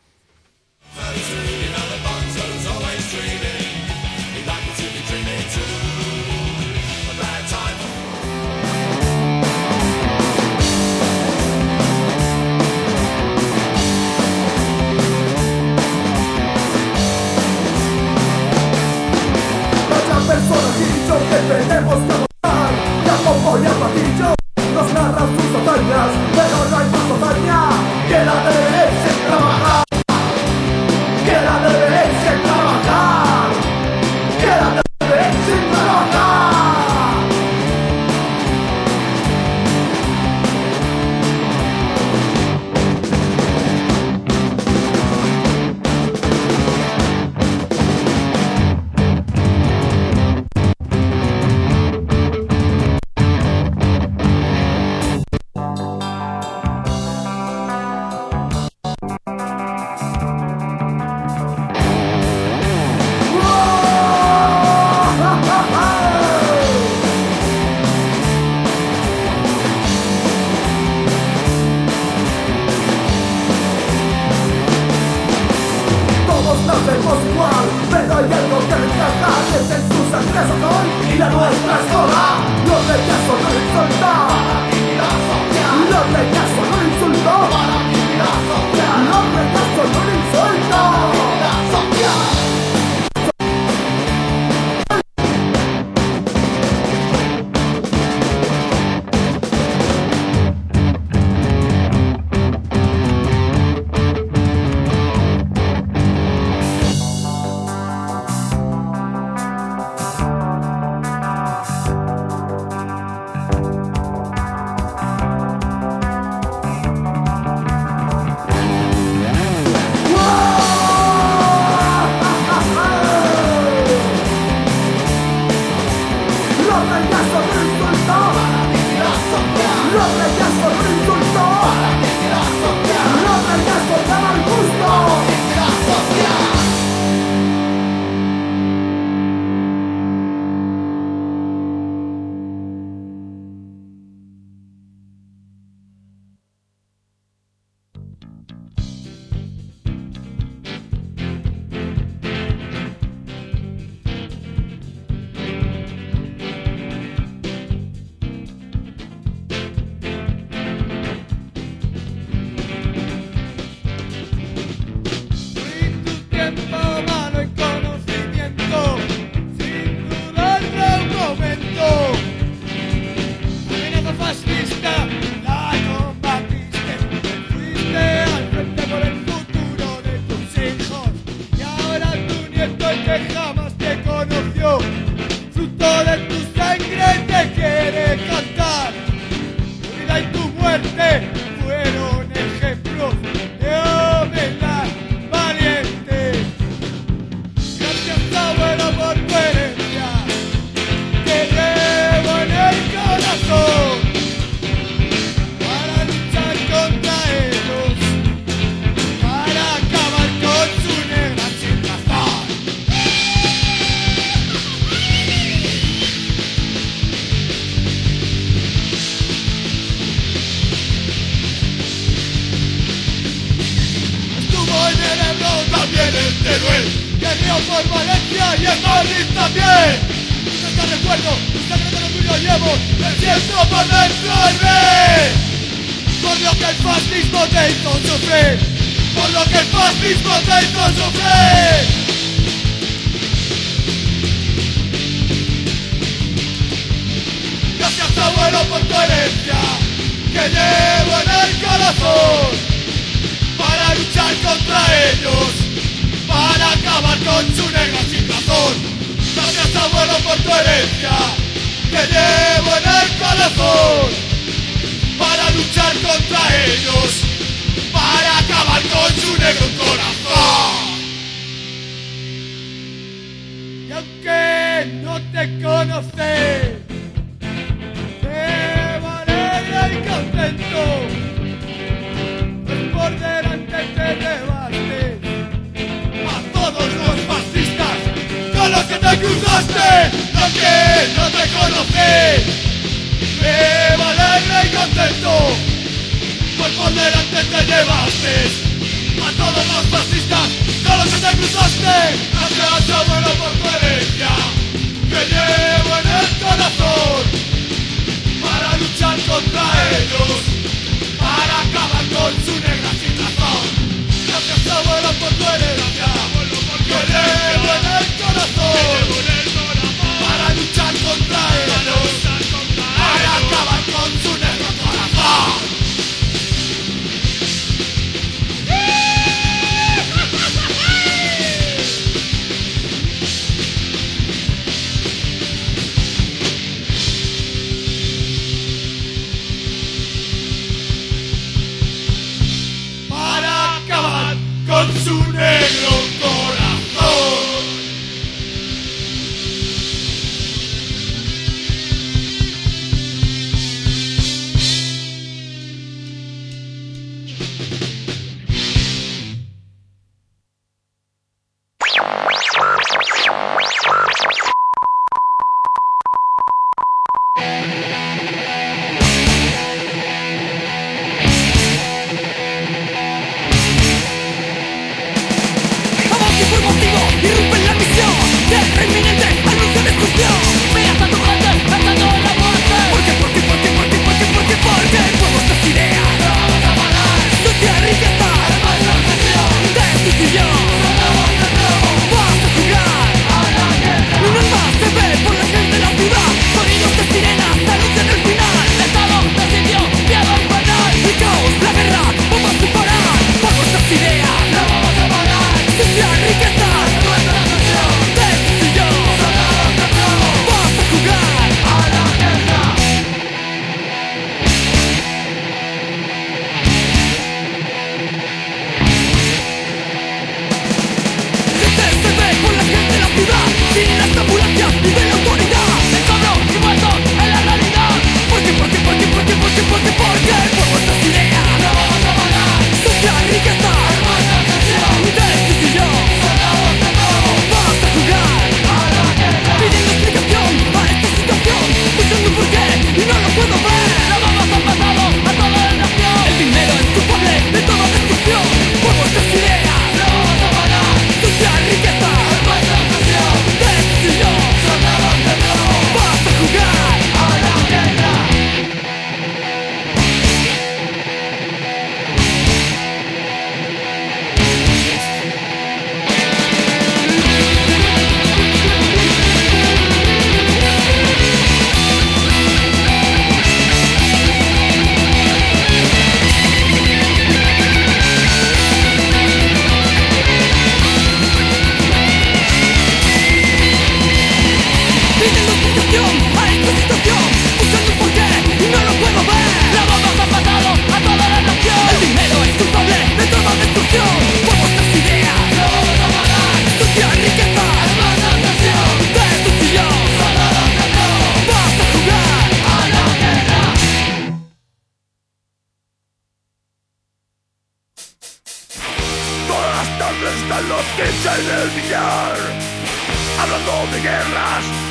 [SPEAKER 4] Personas dicho que tenemos que votar. Ya poco y el patillo nos narran sus hazañas, pero no hay más hazaña que la de sin trabajar, que la de eso soy y la nuestra es toda. No rechazo, no insulto. No rechazo, no insulto. No rechazo, no insulto.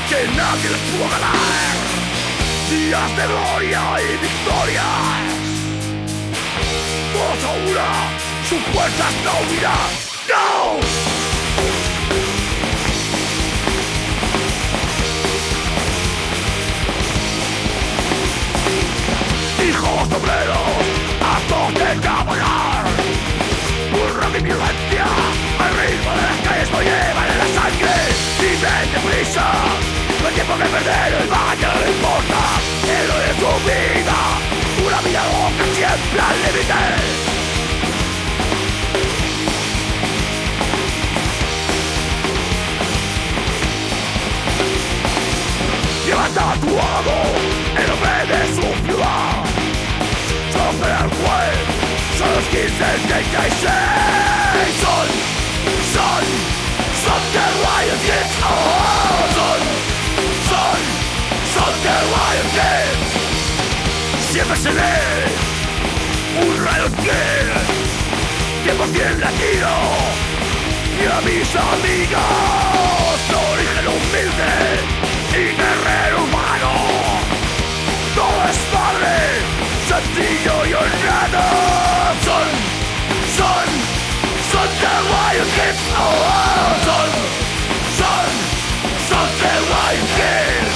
[SPEAKER 4] que nadie les pudo ganar. Días de gloria y victorias. Todos a una, sus fuerzas no huirán. ¡No! Hijos obreros, hartos de trabajar. Burra mi violencia, al ritmo de las calles lo llevan en la sangre. Viven deprisa, no hay tiempo que perder, el baño no le importa. Héroe de su vida, una vida loca siempre al límite. Lleva tatuado el nombre de su ciudad. Sobre el juez, son los 1536. Son the Riot Kids. Oh, son the Riot Kids. Siempre seré un Riot Kid, 100% latino. Y a mis amigos, de origen humilde y guerrero humano. Todo es padre, sencillo y honrado. Son the Riot Kids. Oh, son the Riot Kids.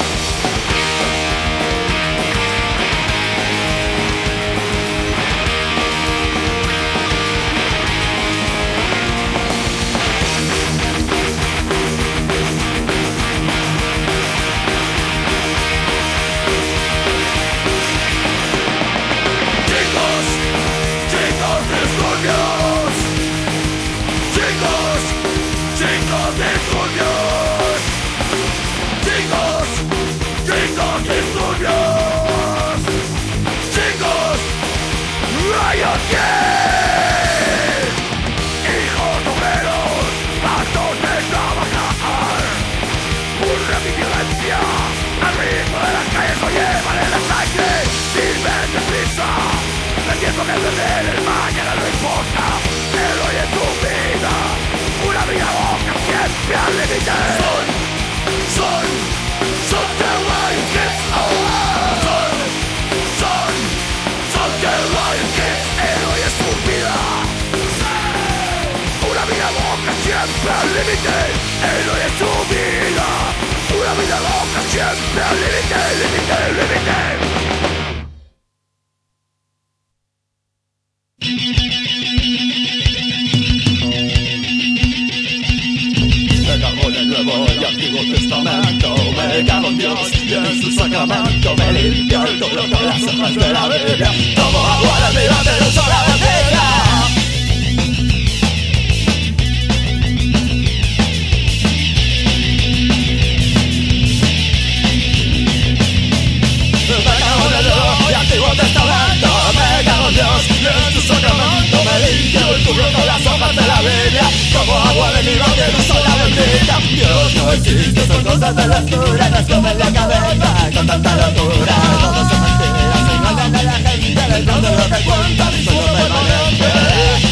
[SPEAKER 4] Riot Kid. Hijos obreros, hartos de trabajar. Burla mi violencia, al ritmo de las calles lo llevan en la sangre. Viven deprisa, no hay tiempo que perder, el mañana no importa. Héroe en tu vida, una vida loca siempre al límite. Son the Riot Kids. Son the Riot Kids. Héroe en su vida, una vida loca siempre al límite. Héroe en su vida, una vida loca siempre al límite, límite. Me cago en el Nuevo y Antiguo Testamento. Me cago en Dios y en su sacramento. Me limpio el culo con las hojas de la Biblia. Tomo agua de mi bote de un sola botella. Me cago en el Nuevo y Antiguo Testamento. Me cago en Dios y en su sacramento. Me limpio el culo con las hojas de la Biblia. Como agua de mi bote no soy la bendita. Dios no existe, son cosas de la oscura. Nos comen la cabeza con tanta locura. Todos son mentiras, engañan a la gente. El mundo lo que cuenta, mi sueño permanente.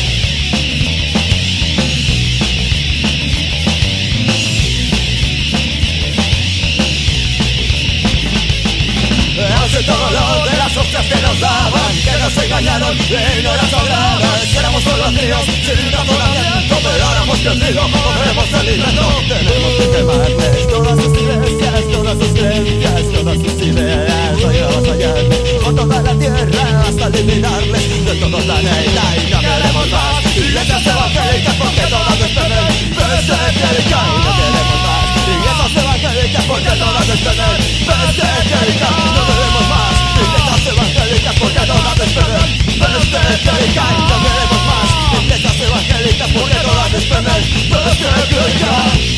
[SPEAKER 4] Hace todo lo de las hostias que nos daban, que nos engañaron y no las sobraban. Que éramos solo críos sin razonamiento, pero ahora hemos crecido, podremos alimento. Tenemos que quemarles todas sus iglesias, todas sus creencias, todas sus ideas. Oídos oyentes por toda la tierra hasta eliminarles de todo el planeta. Y no queremos más iglesias evangélicas porque todas están en persecución. Y no queremos más iglesias evangélicas porque todas están en persecución. No queremos más iglesias evangélicas porque todas están en persecución. No queremos más iglesias evangélicas porque todas están en persecución.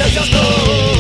[SPEAKER 4] estrellas no.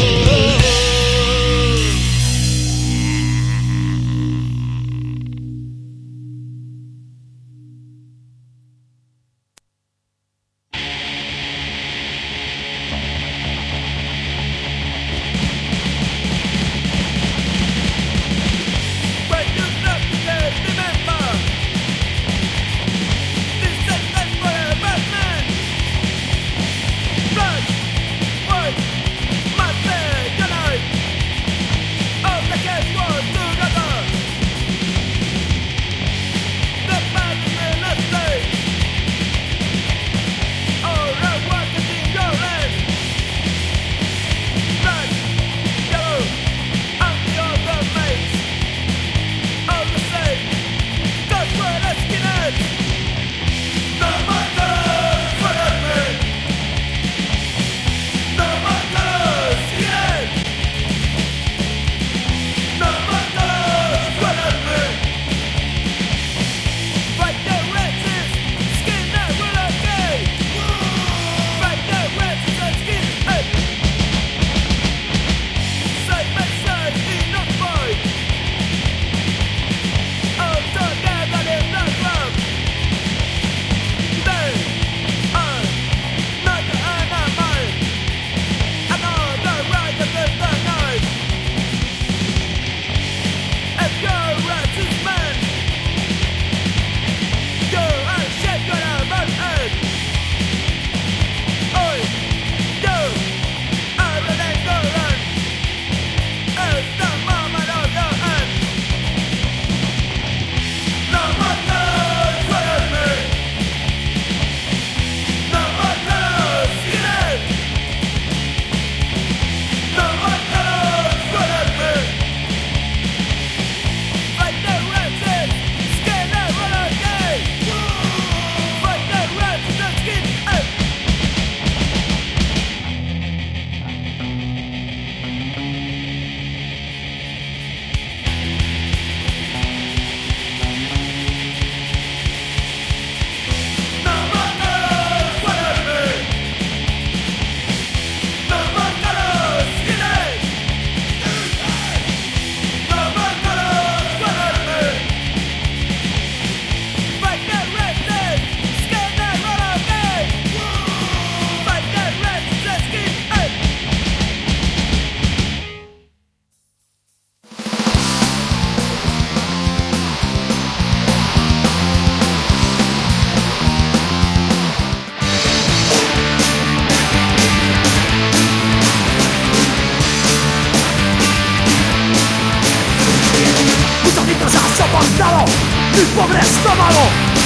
[SPEAKER 5] Mi pobre estómago,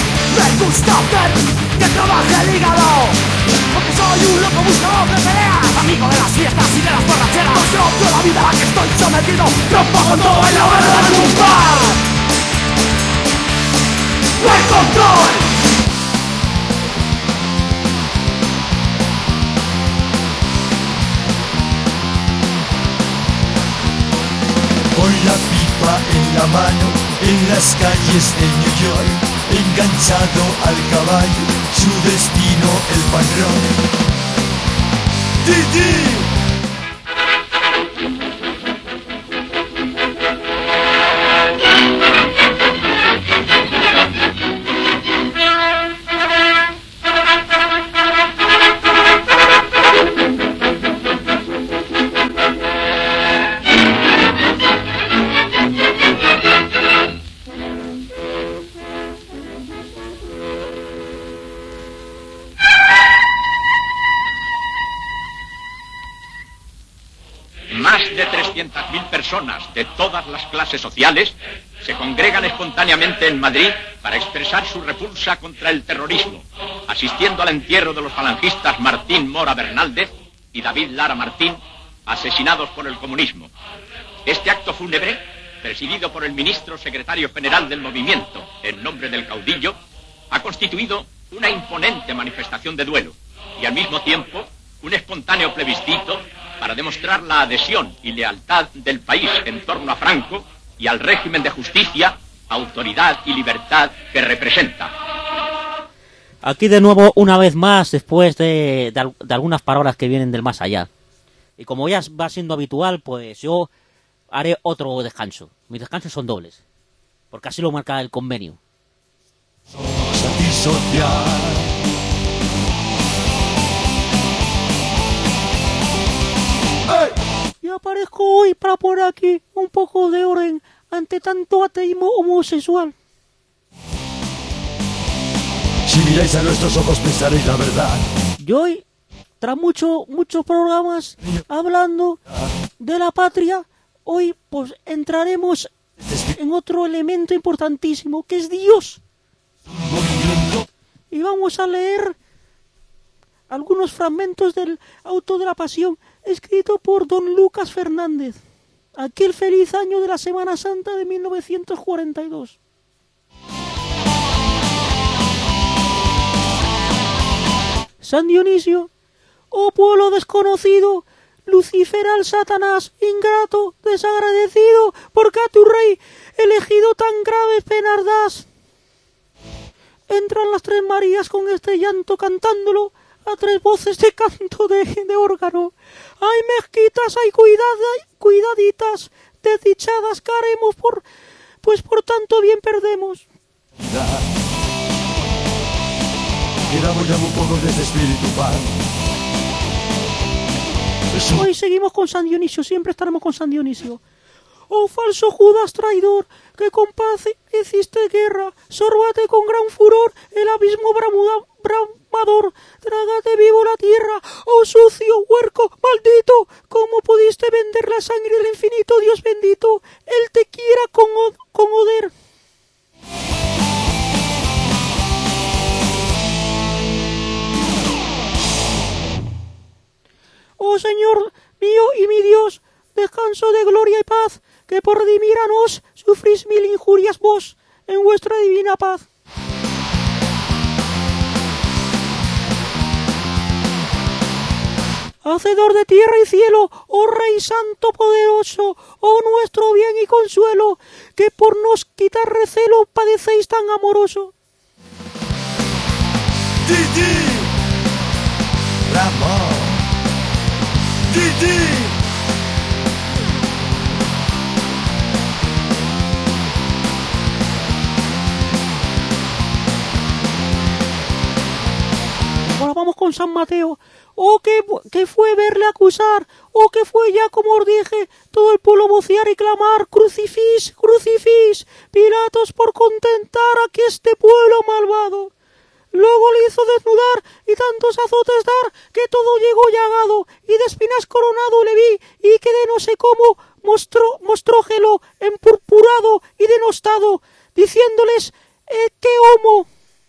[SPEAKER 5] me gusta hacer que trabaje el hígado. Porque soy un loco buscador de peleas, amigo de las fiestas y de las borracheras. No sé odio la vida a la que estoy sometido, rompo con todo en la barra de un bar. ¡No hay control!
[SPEAKER 4] Con la pipa en la mano, en las calles de New York, enganchado al caballo, su destino el patrón. ¡Didi!
[SPEAKER 6] Personas de todas las clases sociales se congregan espontáneamente en Madrid para expresar su repulsa contra el terrorismo, asistiendo al entierro de los falangistas Martín Mora Bernaldez y David Lara Martín, asesinados por el comunismo. Este acto fúnebre, presidido por el ministro secretario general del movimiento, en nombre del caudillo, ha constituido una imponente manifestación de duelo y al mismo tiempo un espontáneo plebiscito para demostrar la adhesión y lealtad del país en torno a Franco y al régimen de justicia, autoridad y libertad que representa.
[SPEAKER 2] Aquí de nuevo, una vez más, después de algunas palabras que vienen del más allá. Y como ya va siendo habitual, pues yo haré otro descanso. Mis descansos son dobles, porque así lo marca el convenio. Y aparezco hoy para poner aquí un poco de orden ante tanto ateísmo homosexual.
[SPEAKER 4] Si miráis a nuestros ojos pensaréis la verdad.
[SPEAKER 2] Y hoy, tras muchos programas hablando de la patria, hoy pues entraremos en otro elemento importantísimo, que es Dios. Y vamos a leer algunos fragmentos del Auto de la Pasión, escrito por don Lucas Fernández, aquel feliz año de la Semana Santa de 1942. San Dionisio, oh pueblo desconocido, Lucifer al Satanás, ingrato, desagradecido, porque a tu rey elegido tan graves penas das. Entran las tres Marías con este llanto cantándolo a tres voces de canto de órgano. Ay, mezquitas, ay, cuidaditas, desdichadas que haremos pues por tanto bien perdemos.
[SPEAKER 4] Quedamos ya un poco de ese espíritu paz.
[SPEAKER 2] Hoy seguimos con San Dionisio, siempre estaremos con San Dionisio. Oh falso Judas traidor, que con paz hiciste guerra, sórbate con gran furor el abismo bramador, trágate vivo la tierra, oh sucio, huerco, maldito, ¿cómo pudiste vender la sangre del infinito, Dios bendito? Él te quiera con oder. Oh Señor mío y mi Dios, descanso de gloria y paz, que por redimir a nos sufrís mil injurias vos en vuestra divina paz. Hacedor de tierra y cielo, oh Rey Santo poderoso, oh nuestro bien y consuelo, que por nos quitar recelo padecéis tan amoroso.
[SPEAKER 4] Didi, Ramón, Didi.
[SPEAKER 2] Ahora vamos con San Mateo. Oh, que fue verle acusar, oh, que fue ya, como os dije, todo el pueblo vocear y clamar, crucifix, crucifix, Pilatos por contentar a que este pueblo malvado. Luego le hizo desnudar y tantos azotes dar, que todo llegó llagado, y de espinas coronado le vi, y que de no sé cómo mostrógelo, empurpurado y denostado, diciéndoles, ¿qué homo?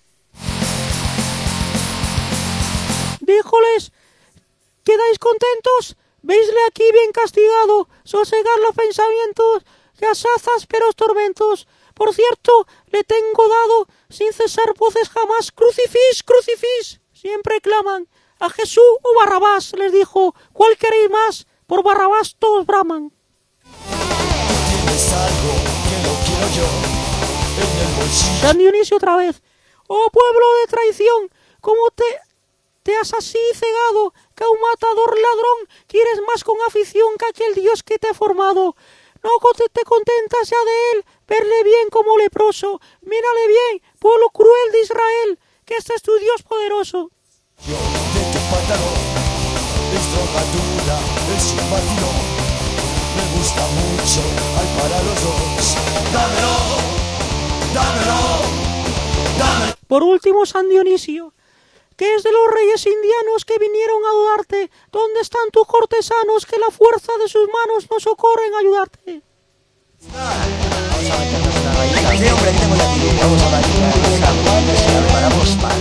[SPEAKER 2] Díjoles, ¿quedáis contentos? Veisle aquí bien castigado, sosegar los pensamientos, que asazas peros tormentos. Por cierto, le tengo dado, sin cesar voces jamás, crucifix, crucifix. Siempre claman, a Jesús o Barrabás, les dijo, ¿cuál queréis más? Por Barrabás todos braman.
[SPEAKER 4] Tienes algo que no quiero yo en el bolsillo.
[SPEAKER 2] San Dionisio otra vez. Oh pueblo de traición, ¿cómo te has así cegado, que a un matador ladrón quieres más con afición que aquel Dios que te ha formado? No te contentas ya de él, verle bien como leproso. Mírale bien, pueblo cruel de Israel, que este es tu Dios poderoso.
[SPEAKER 4] Yo de tu pantalón, es drogadura, es un vacilón. Me gusta mucho, hay para los dos. Dámelo, dámelo, dámelo.
[SPEAKER 2] Por último, San Dionisio, que es de los reyes indianos que vinieron a ayudarte. ¿Dónde están tus cortesanos que la fuerza de sus manos nos socorren a ayudarte?
[SPEAKER 7] Vamos a meternos una rayita. Sí, hombre, aquí tengo ya aquí. Vamos a dar la preparamos para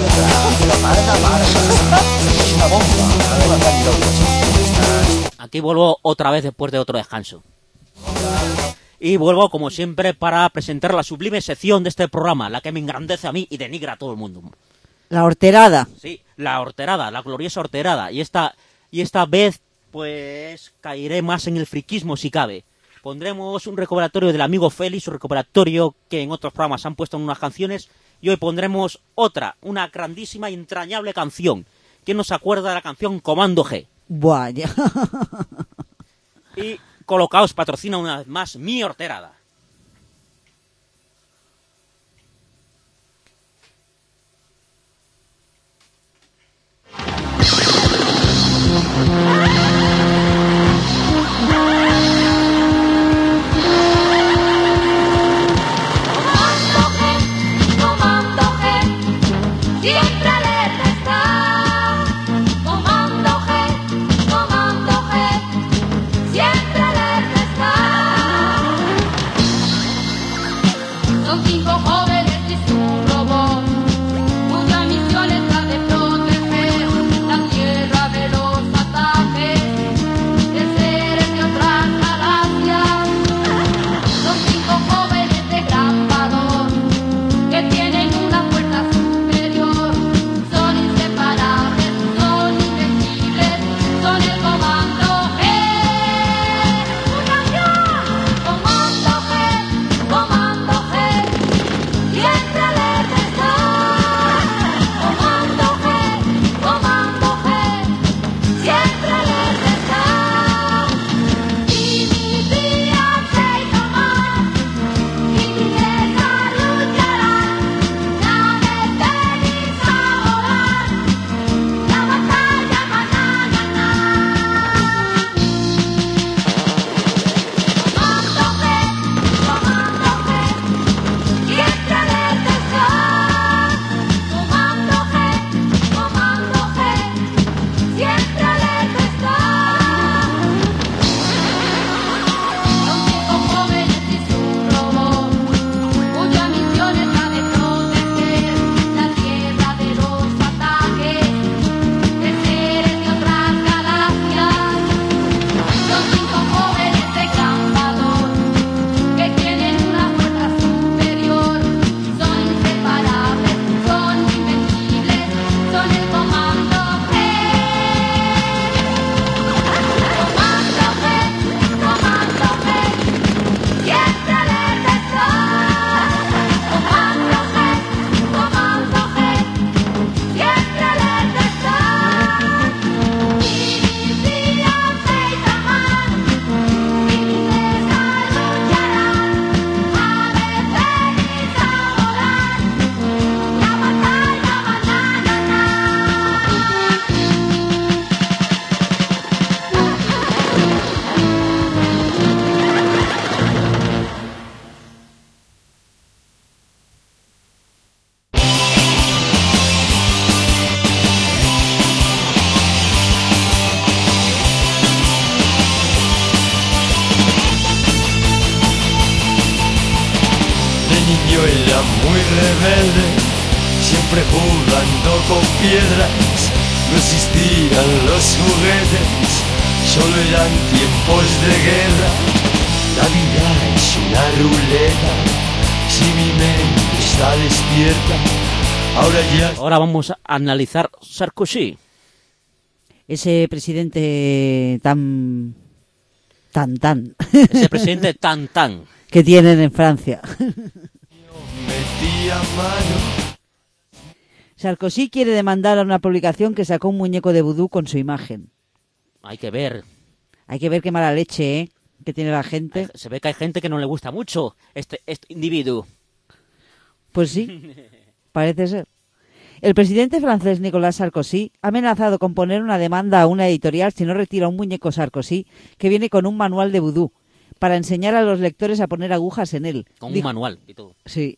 [SPEAKER 7] es una bomba.
[SPEAKER 2] Aquí vuelvo otra vez después de otro descanso. Y vuelvo, como siempre, para presentar la sublime sección de este programa, la que me engrandece a mí y denigra a todo el mundo.
[SPEAKER 3] La horterada.
[SPEAKER 2] Sí, la horterada, la gloriosa horterada. Y esta vez, pues, caeré más en el friquismo si cabe. Pondremos un recuperatorio del amigo Félix, un recuperatorio que en otros programas han puesto en unas canciones, y hoy pondremos otra, una grandísima y entrañable canción. ¿Quién nos acuerda de la canción Comando G?
[SPEAKER 3] Buah, ya.
[SPEAKER 2] Y Colocaos patrocina una vez más mi horterada.
[SPEAKER 8] Comando G, siempre alerta está. Comando G, siempre alerta está. Son 5 jóvenes y su robot, cuya misión es la de proteger la Tierra de los ataques de seres de otras galaxias. Son 5 jóvenes de gran valor que tienen una fuerza superior. Son inseparables, son invencibles, son el Comando G. ¡Unión! Comando G, siempre alerta está. Comando G, siempre alerta está. Y mis días se toman, y mis letras lucharán. Naves feliz a volar, la batalla van a ganar. Comando G, siempre alerta está. Comando G, siempre alerta está. Son 5 jóvenes y su robot, cuya misión es la de proteger la Tierra de los ataques de seres de otras galaxias. Son 5 jóvenes de gran valor que tienen una fuerza superior. Son inseparables, son invencibles, son el Comando G. Comando G, siempre alerta está. Comando G, siempre alerta está. Y mis días se toman, y mis letras lucharán. Aves feliz a volar, la batalla van a ganar.
[SPEAKER 4] De niño era muy rebelde, siempre jugando con piedras. No existían los juguetes, solo eran tiempos de guerra. La vida es una ruleta, si mi mente está despierta, ahora ya...
[SPEAKER 2] Ahora vamos a analizar Sarkozy.
[SPEAKER 3] Ese presidente tan
[SPEAKER 2] Ese presidente tan
[SPEAKER 3] que tienen en Francia.
[SPEAKER 4] Metía mano.
[SPEAKER 3] Sarkozy quiere demandar a una publicación que sacó un muñeco de vudú con su imagen.
[SPEAKER 2] Hay que ver.
[SPEAKER 3] Hay que ver qué mala leche, que tiene la gente.
[SPEAKER 2] Se ve que hay gente que no le gusta mucho este individuo.
[SPEAKER 3] Pues sí, parece ser. El presidente francés Nicolas Sarkozy ha amenazado con poner una demanda a una editorial si no retira un muñeco Sarkozy que viene con un manual de vudú para enseñar a los lectores a poner agujas en él.
[SPEAKER 2] Con un manual y todo.
[SPEAKER 3] Sí.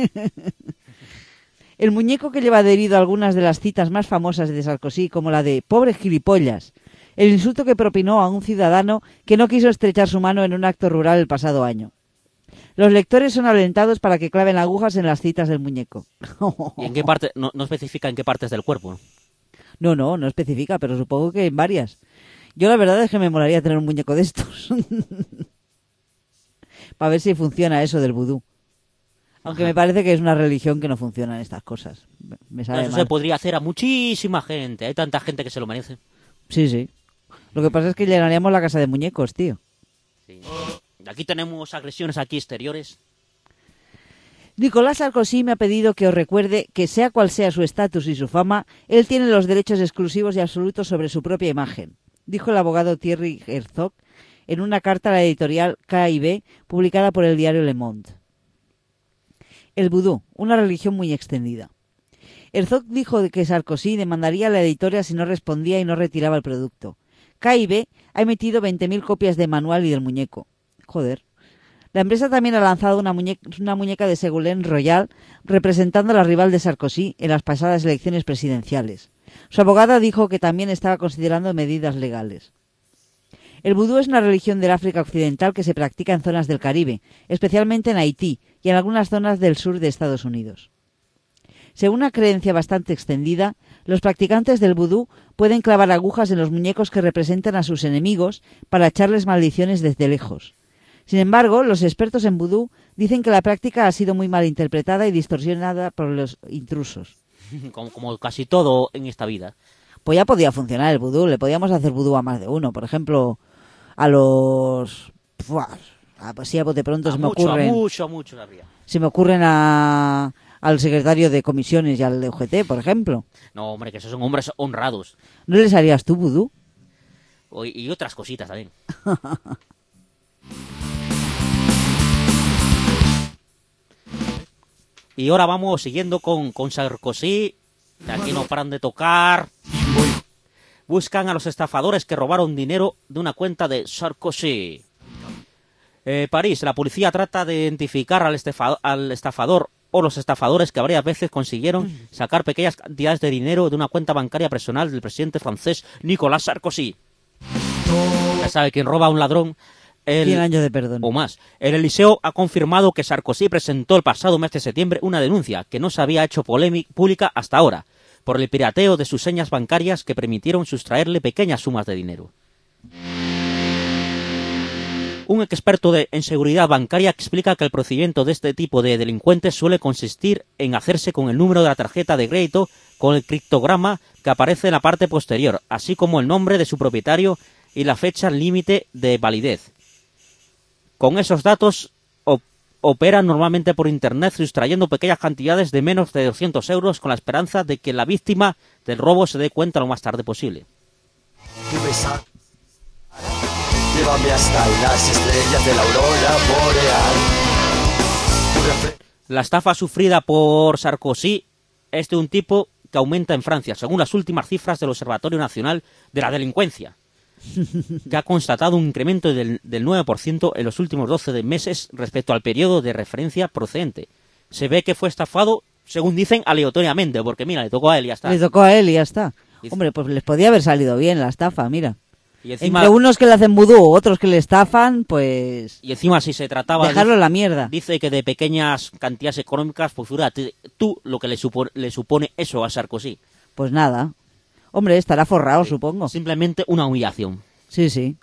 [SPEAKER 3] El muñeco que lleva adherido a algunas de las citas más famosas de Sarkozy, como la de «pobre gilipollas», el insulto que propinó a un ciudadano que no quiso estrechar su mano en un acto rural el pasado año. Los lectores son alentados para que claven agujas en las citas del muñeco.
[SPEAKER 2] ¿Y en qué parte? No especifica en qué partes del cuerpo.
[SPEAKER 3] No especifica, pero supongo que en varias. Yo la verdad es que me molaría tener un muñeco de estos. Para ver si funciona eso del vudú. Aunque me parece que es una religión que no funciona en estas cosas. Me sabe
[SPEAKER 2] Eso
[SPEAKER 3] mal.
[SPEAKER 2] se podría hacer a muchísima gente. Hay tanta gente que se lo merece.
[SPEAKER 3] Sí. Lo que pasa es que llenaríamos la casa de muñecos, tío.
[SPEAKER 2] Sí. Aquí tenemos agresiones aquí exteriores.
[SPEAKER 3] Nicolás Sarkozy me ha pedido que os recuerde que sea cual sea su estatus y su fama, él tiene los derechos exclusivos y absolutos sobre su propia imagen. dijo el abogado Thierry Herzog en una carta a la editorial K&B publicada por el diario Le Monde. El vudú, una religión muy extendida. Herzog dijo que Sarkozy demandaría a la editorial si no respondía y no retiraba el producto. K&B ha emitido 20.000 copias de manual y del muñeco. Joder. La empresa también ha lanzado una muñeca de Ségolène Royal representando a la rival de Sarkozy en las pasadas elecciones presidenciales. Su abogada dijo que también estaba considerando medidas legales. El vudú es una religión del África Occidental que se practica en zonas del Caribe, especialmente en Haití y en algunas zonas del sur de Estados Unidos. Según una creencia bastante extendida, los practicantes del vudú pueden clavar agujas en los muñecos que representan a sus enemigos para echarles maldiciones desde lejos. Sin embargo, los expertos en vudú dicen que la práctica ha sido muy mal interpretada y distorsionada por los intrusos.
[SPEAKER 2] Como casi todo en esta vida.
[SPEAKER 3] Pues ya podía funcionar el vudú, le podíamos hacer vudú a más de uno. Por ejemplo, a los... pues sí, a bote pronto se me ocurren...
[SPEAKER 2] Mucho habría.
[SPEAKER 3] Se me ocurren al secretario de comisiones y al de UGT, por ejemplo.
[SPEAKER 2] No, hombre, que esos son hombres honrados.
[SPEAKER 3] ¿No les harías tú vudú?
[SPEAKER 2] Y otras cositas también. Y ahora vamos siguiendo con Sarkozy, que aquí no paran de tocar. Buscan a los estafadores que robaron dinero de una cuenta de Sarkozy. París, la policía trata de identificar al estafador o los estafadores que varias veces consiguieron sacar pequeñas cantidades de dinero de una cuenta bancaria personal del presidente francés Nicolas Sarkozy. Ya sabe, quien roba a un ladrón...
[SPEAKER 3] 100 años de perdón.
[SPEAKER 2] O más. El Eliseo ha confirmado que Sarkozy presentó el pasado mes de septiembre una denuncia que no se había hecho pública hasta ahora, por el pirateo de sus señas bancarias que permitieron sustraerle pequeñas sumas de dinero. Un experto en seguridad bancaria explica que el procedimiento de este tipo de delincuentes suele consistir en hacerse con el número de la tarjeta de crédito con el criptograma que aparece en la parte posterior, así como el nombre de su propietario y la fecha límite de validez. Con esos datos operan normalmente por internet sustrayendo pequeñas cantidades de menos de 200 euros con la esperanza de que la víctima del robo se dé cuenta lo más tarde posible.
[SPEAKER 4] Llévame hasta las estrellas de la aurora boreal.
[SPEAKER 2] La estafa sufrida por Sarkozy es de un tipo que aumenta en Francia, según las últimas cifras del Observatorio Nacional de la Delincuencia, que ha constatado un incremento del 9% en los últimos 12 meses respecto al periodo de referencia procedente. Se ve que fue estafado, según dicen, aleatoriamente, porque mira, le tocó a él y ya está.
[SPEAKER 3] Le tocó a él y ya está. Hombre, pues les podía haber salido bien la estafa, mira.
[SPEAKER 2] Y encima,
[SPEAKER 3] entre unos que le hacen vudú, otros que le estafan, pues...
[SPEAKER 2] Y encima si se trataba...
[SPEAKER 3] dejarlo en la mierda.
[SPEAKER 2] Dice que de pequeñas cantidades económicas, pues fíjate tú lo que le supone eso a Sarkozy.
[SPEAKER 3] Pues nada. Hombre, estará forrado, sí, supongo.
[SPEAKER 2] Simplemente una humillación.
[SPEAKER 3] Sí, sí.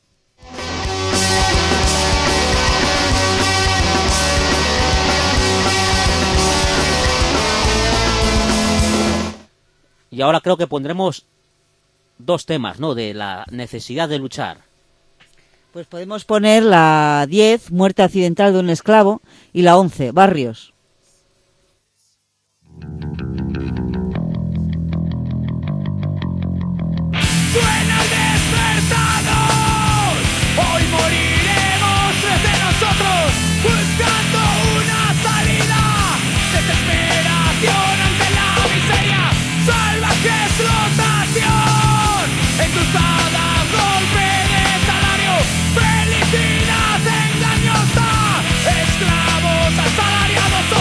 [SPEAKER 2] Y ahora creo que pondremos dos temas, ¿no? De la necesidad de luchar.
[SPEAKER 3] Pues podemos poner la 10, muerte accidental de un esclavo, y la 11, Barrios.
[SPEAKER 5] Suena el despertador, hoy moriremos desde nosotros, buscando una salida, desesperación ante la miseria, salvaje explotación, endulzada golpe de salario, felicidad engañosa, esclavos asalariados.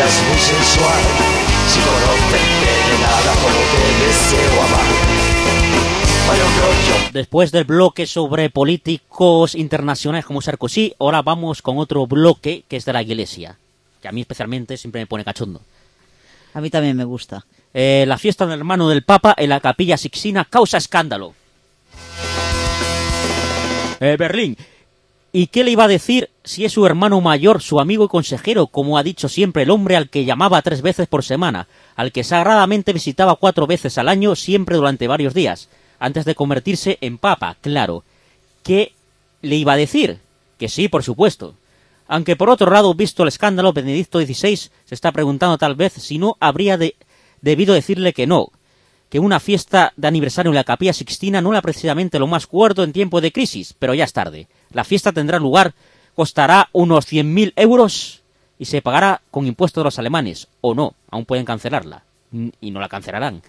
[SPEAKER 4] vida es muy sensual. Si conocerte de nada como te deseo amar. Mario Grosso.
[SPEAKER 2] Después del bloque sobre políticos internacionales como Sarkozy, ahora vamos con otro bloque que es de la Iglesia, que a mí especialmente siempre me pone cachondo.
[SPEAKER 3] A mí también me gusta.
[SPEAKER 2] La fiesta del hermano del Papa en la Capilla Sixtina causa escándalo. Berlín. ¿Y qué le iba a decir si es su hermano mayor, su amigo y consejero, como ha dicho siempre el hombre al que llamaba 3 veces por semana, al que sagradamente visitaba 4 veces al año, siempre durante varios días, antes de convertirse en papa, claro? ¿Qué le iba a decir? Que sí, por supuesto. Aunque por otro lado, visto el escándalo, Benedicto XVI se está preguntando tal vez si no habría debido decirle que no, que una fiesta de aniversario en la Capilla Sixtina no era precisamente lo más cuerdo en tiempo de crisis, pero ya es tarde. La fiesta tendrá lugar, costará unos 100.000 euros y se pagará con impuestos de los alemanes, o no, aún pueden cancelarla, y no la cancelarán.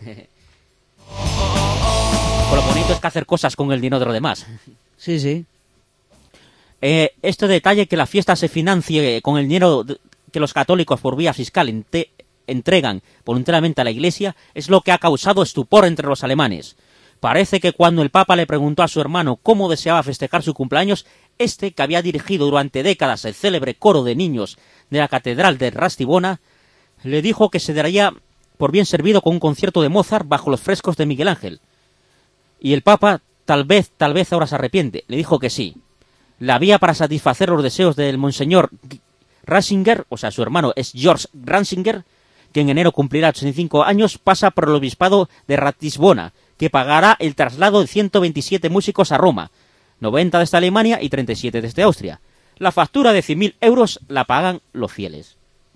[SPEAKER 2] Pues lo bonito es que hacer cosas con el dinero de los demás.
[SPEAKER 3] Sí, sí.
[SPEAKER 2] Este detalle que la fiesta se financie con el dinero que los católicos por vía fiscal entregan voluntariamente a la Iglesia es lo que ha causado estupor entre los alemanes. Parece que cuando el Papa le preguntó a su hermano cómo deseaba festejar su cumpleaños, este, que había dirigido durante décadas el célebre coro de niños de la Catedral de Ratisbona, le dijo que se daría por bien servido con un concierto de Mozart bajo los frescos de Miguel Ángel. Y el Papa, tal vez ahora se arrepiente, le dijo que sí. La vía para satisfacer los deseos del monseñor Ratzinger, o sea, su hermano es George Ratzinger, que en enero cumplirá 85 años, pasa por el obispado de Ratisbona, que pagará el traslado de 127 músicos a Roma, 90 desde Alemania y 37 desde Austria. La factura de 100.000 euros la pagan los fieles.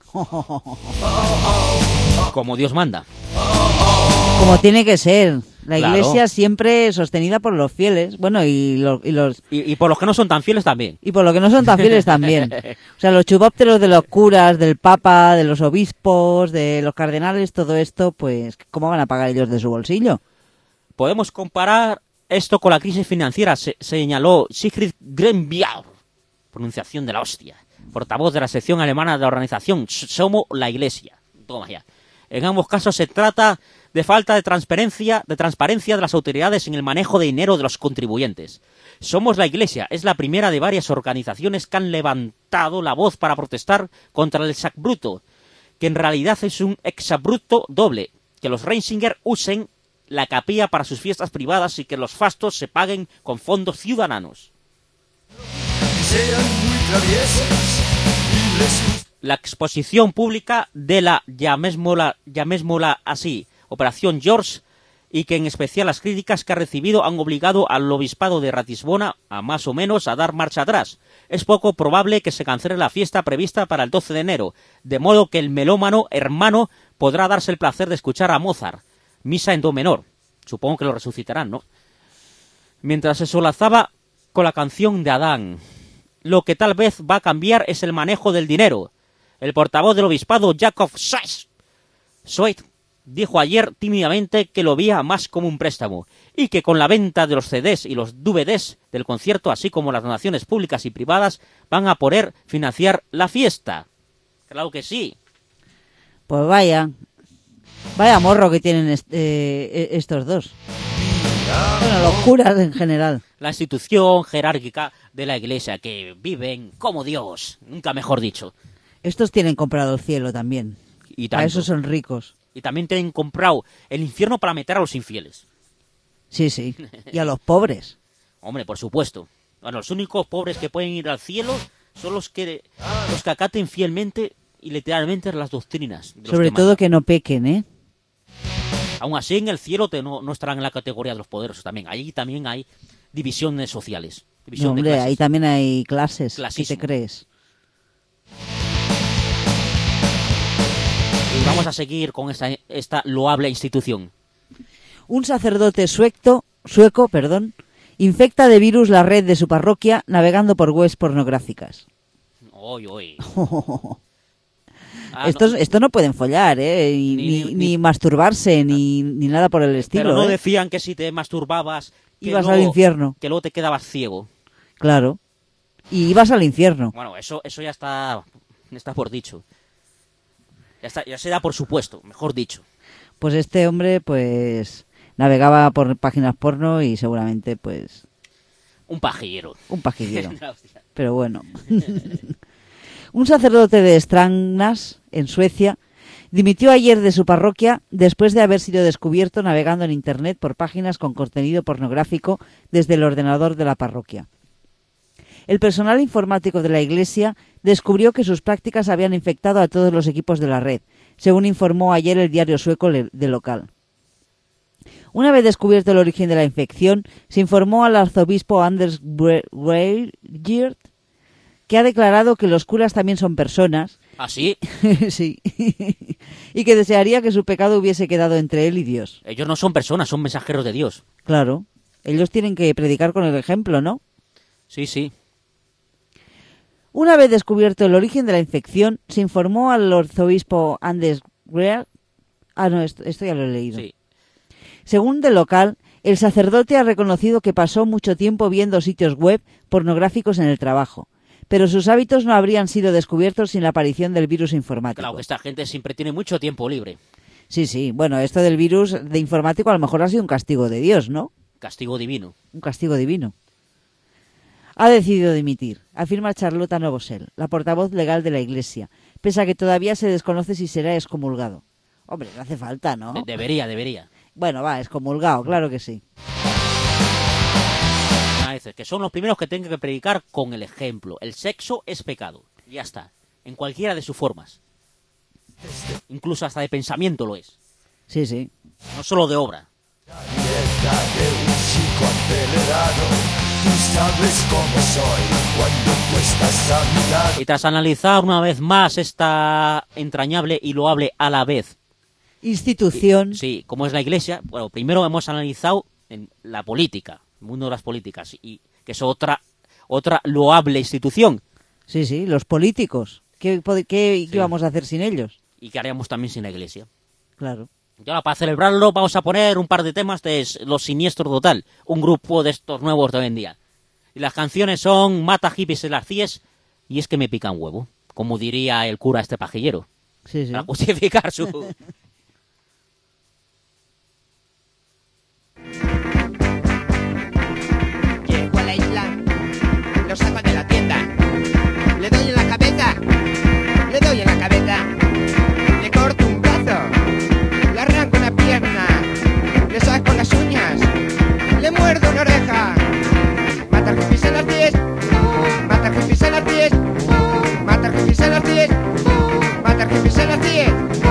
[SPEAKER 2] Como Dios manda.
[SPEAKER 3] Como tiene que ser. La
[SPEAKER 2] Claro.
[SPEAKER 3] Iglesia siempre sostenida por los fieles. Bueno, y
[SPEAKER 2] por los que no son tan fieles también.
[SPEAKER 3] Y por los que no son tan fieles también. O sea, los chupópteros de los curas, del Papa, de los obispos, de los cardenales, todo esto, pues, ¿cómo van a pagar ellos de su bolsillo?
[SPEAKER 2] Podemos comparar esto con la crisis financiera, señaló Sigrid Grenbiar, pronunciación de la hostia, portavoz de la sección alemana de la organización Somos la Iglesia. Toma ya. En ambos casos se trata de falta de transparencia de las autoridades en el manejo de dinero de los contribuyentes. Somos la Iglesia es la primera de varias organizaciones que han levantado la voz para protestar contra el exabrupto, que en realidad es un exabrupto doble, que los Ratzinger usen la capilla para sus fiestas privadas y que los fastos se paguen con fondos ciudadanos.
[SPEAKER 4] Sean muy traviesas y les...
[SPEAKER 2] La exposición pública de la, llamémosla así, Operación George, y que en especial las críticas que ha recibido han obligado al obispado de Ratisbona a más o menos a dar marcha atrás. Es poco probable que se cancele la fiesta prevista para el 12 de enero, de modo que el melómano hermano podrá darse el placer de escuchar a Mozart, misa en do menor. Supongo que lo resucitarán, ¿no? Mientras se solazaba con la canción de Adán. Lo que tal vez va a cambiar es el manejo del dinero. El portavoz del obispado, Jakob Soit, dijo ayer tímidamente que lo veía más como un préstamo y que con la venta de los CDs y los DVDs del concierto, así como las donaciones públicas y privadas, van a poder financiar la fiesta. Claro que sí.
[SPEAKER 3] Pues vaya morro que tienen estos dos. Bueno, los curas en general.
[SPEAKER 2] La institución jerárquica de la Iglesia, que viven como Dios, nunca mejor dicho.
[SPEAKER 3] Estos tienen comprado el cielo también.
[SPEAKER 2] Y
[SPEAKER 3] Para
[SPEAKER 2] tanto.
[SPEAKER 3] eso son ricos.
[SPEAKER 2] Y también tienen comprado el infierno para meter a los infieles.
[SPEAKER 3] Sí, sí. Y a los pobres.
[SPEAKER 2] Hombre, por supuesto. Bueno, los únicos pobres que pueden ir al cielo son los que acaten fielmente y literalmente las doctrinas. De los
[SPEAKER 3] Sobre
[SPEAKER 2] que
[SPEAKER 3] todo
[SPEAKER 2] mandan.
[SPEAKER 3] que no pequen, ¿eh?
[SPEAKER 2] Aún así, en el cielo no estarán en la categoría de los poderosos también. Allí también hay divisiones sociales. División
[SPEAKER 3] No, hombre,
[SPEAKER 2] de clases.
[SPEAKER 3] ahí también hay clases. ¿Qué
[SPEAKER 2] Clasismo.
[SPEAKER 3] te crees?
[SPEAKER 2] Y vamos a seguir con esta loable institución.
[SPEAKER 3] Un sacerdote sueco, infecta de virus la red de su parroquia navegando por webs pornográficas.
[SPEAKER 2] Oy.
[SPEAKER 3] Estos no pueden follar, ¿eh? Ni masturbarse, ni nada por el estilo.
[SPEAKER 2] Pero no
[SPEAKER 3] ¿eh?
[SPEAKER 2] decían que si te masturbabas... que
[SPEAKER 3] Ibas
[SPEAKER 2] luego-
[SPEAKER 3] al infierno.
[SPEAKER 2] Que luego te quedabas ciego.
[SPEAKER 3] Claro. Y ibas al infierno.
[SPEAKER 2] Bueno, eso ya está por dicho. Ya se da por supuesto, mejor dicho.
[SPEAKER 3] Pues este hombre, pues, navegaba por páginas porno y seguramente, pues...
[SPEAKER 2] Un pajillero.
[SPEAKER 3] Un pajillero. Pero bueno. Un sacerdote de Strängnäs, en Suecia, dimitió ayer de su parroquia después de haber sido descubierto navegando en Internet por páginas con contenido pornográfico desde el ordenador de la parroquia. El personal informático de la iglesia descubrió que sus prácticas habían infectado a todos los equipos de la red, según informó ayer el diario sueco de local. Una vez descubierto el origen de la infección, se informó al arzobispo Anders Breivik, que ha declarado que los curas también son personas.
[SPEAKER 2] ¿Ah, sí?
[SPEAKER 3] Sí. Y que desearía que su pecado hubiese quedado entre él y Dios.
[SPEAKER 2] Ellos no son personas, son mensajeros de Dios.
[SPEAKER 3] Claro. Ellos tienen que predicar con el ejemplo, ¿no?
[SPEAKER 2] Sí, sí.
[SPEAKER 3] Una vez descubierto el origen de la infección, se informó al arzobispo Anders Breivik. Ah, no, esto ya lo he leído.
[SPEAKER 2] Sí.
[SPEAKER 3] Según del local, el sacerdote ha reconocido que pasó mucho tiempo viendo sitios web pornográficos en el trabajo, pero sus hábitos no habrían sido descubiertos sin la aparición del virus informático.
[SPEAKER 2] Claro, que esta gente siempre tiene mucho tiempo libre.
[SPEAKER 3] Sí, sí. Bueno, esto del virus de informático a lo mejor ha sido un castigo de Dios, ¿no?
[SPEAKER 2] Castigo divino.
[SPEAKER 3] Un castigo divino. Ha decidido dimitir, afirma Charlotta Novosel, la portavoz legal de la Iglesia, pese a que todavía se desconoce si será excomulgado. Hombre, no hace falta, ¿no?
[SPEAKER 2] Debería.
[SPEAKER 3] Bueno, va, excomulgado, claro que sí.
[SPEAKER 2] A veces, que son los primeros que tienen que predicar con el ejemplo. El sexo es pecado. Ya está. En cualquiera de sus formas. Incluso hasta de pensamiento lo es.
[SPEAKER 3] Sí, sí.
[SPEAKER 2] No solo de obra. Y tras analizar una vez más esta entrañable y loable a la vez
[SPEAKER 3] institución.
[SPEAKER 2] Sí, como es la Iglesia. Bueno, primero hemos analizado en la política, el mundo de las políticas, y que es otra loable institución.
[SPEAKER 3] Sí, sí, los políticos. ¿Qué vamos a hacer sin ellos?
[SPEAKER 2] Y qué haríamos también sin la Iglesia.
[SPEAKER 3] Claro.
[SPEAKER 2] Y ahora, para celebrarlo, vamos a poner un par de temas de Los Siniestros Total, un grupo de estos nuevos de hoy en día. Y las canciones son Mata hippies en las CIES y Es que me pican huevo, como diría el cura este pajillero.
[SPEAKER 3] Sí, sí.
[SPEAKER 2] Para justificar su...
[SPEAKER 9] Llego a la isla, lo saco de la tienda, le doy en la cabeza, le corto un brazo, le arranco una pierna, le saco las uñas, le muerdo una oreja, matar hippies en las 10, matar hippies en las 10, matar hippies en las 10, matar hippies en las 10.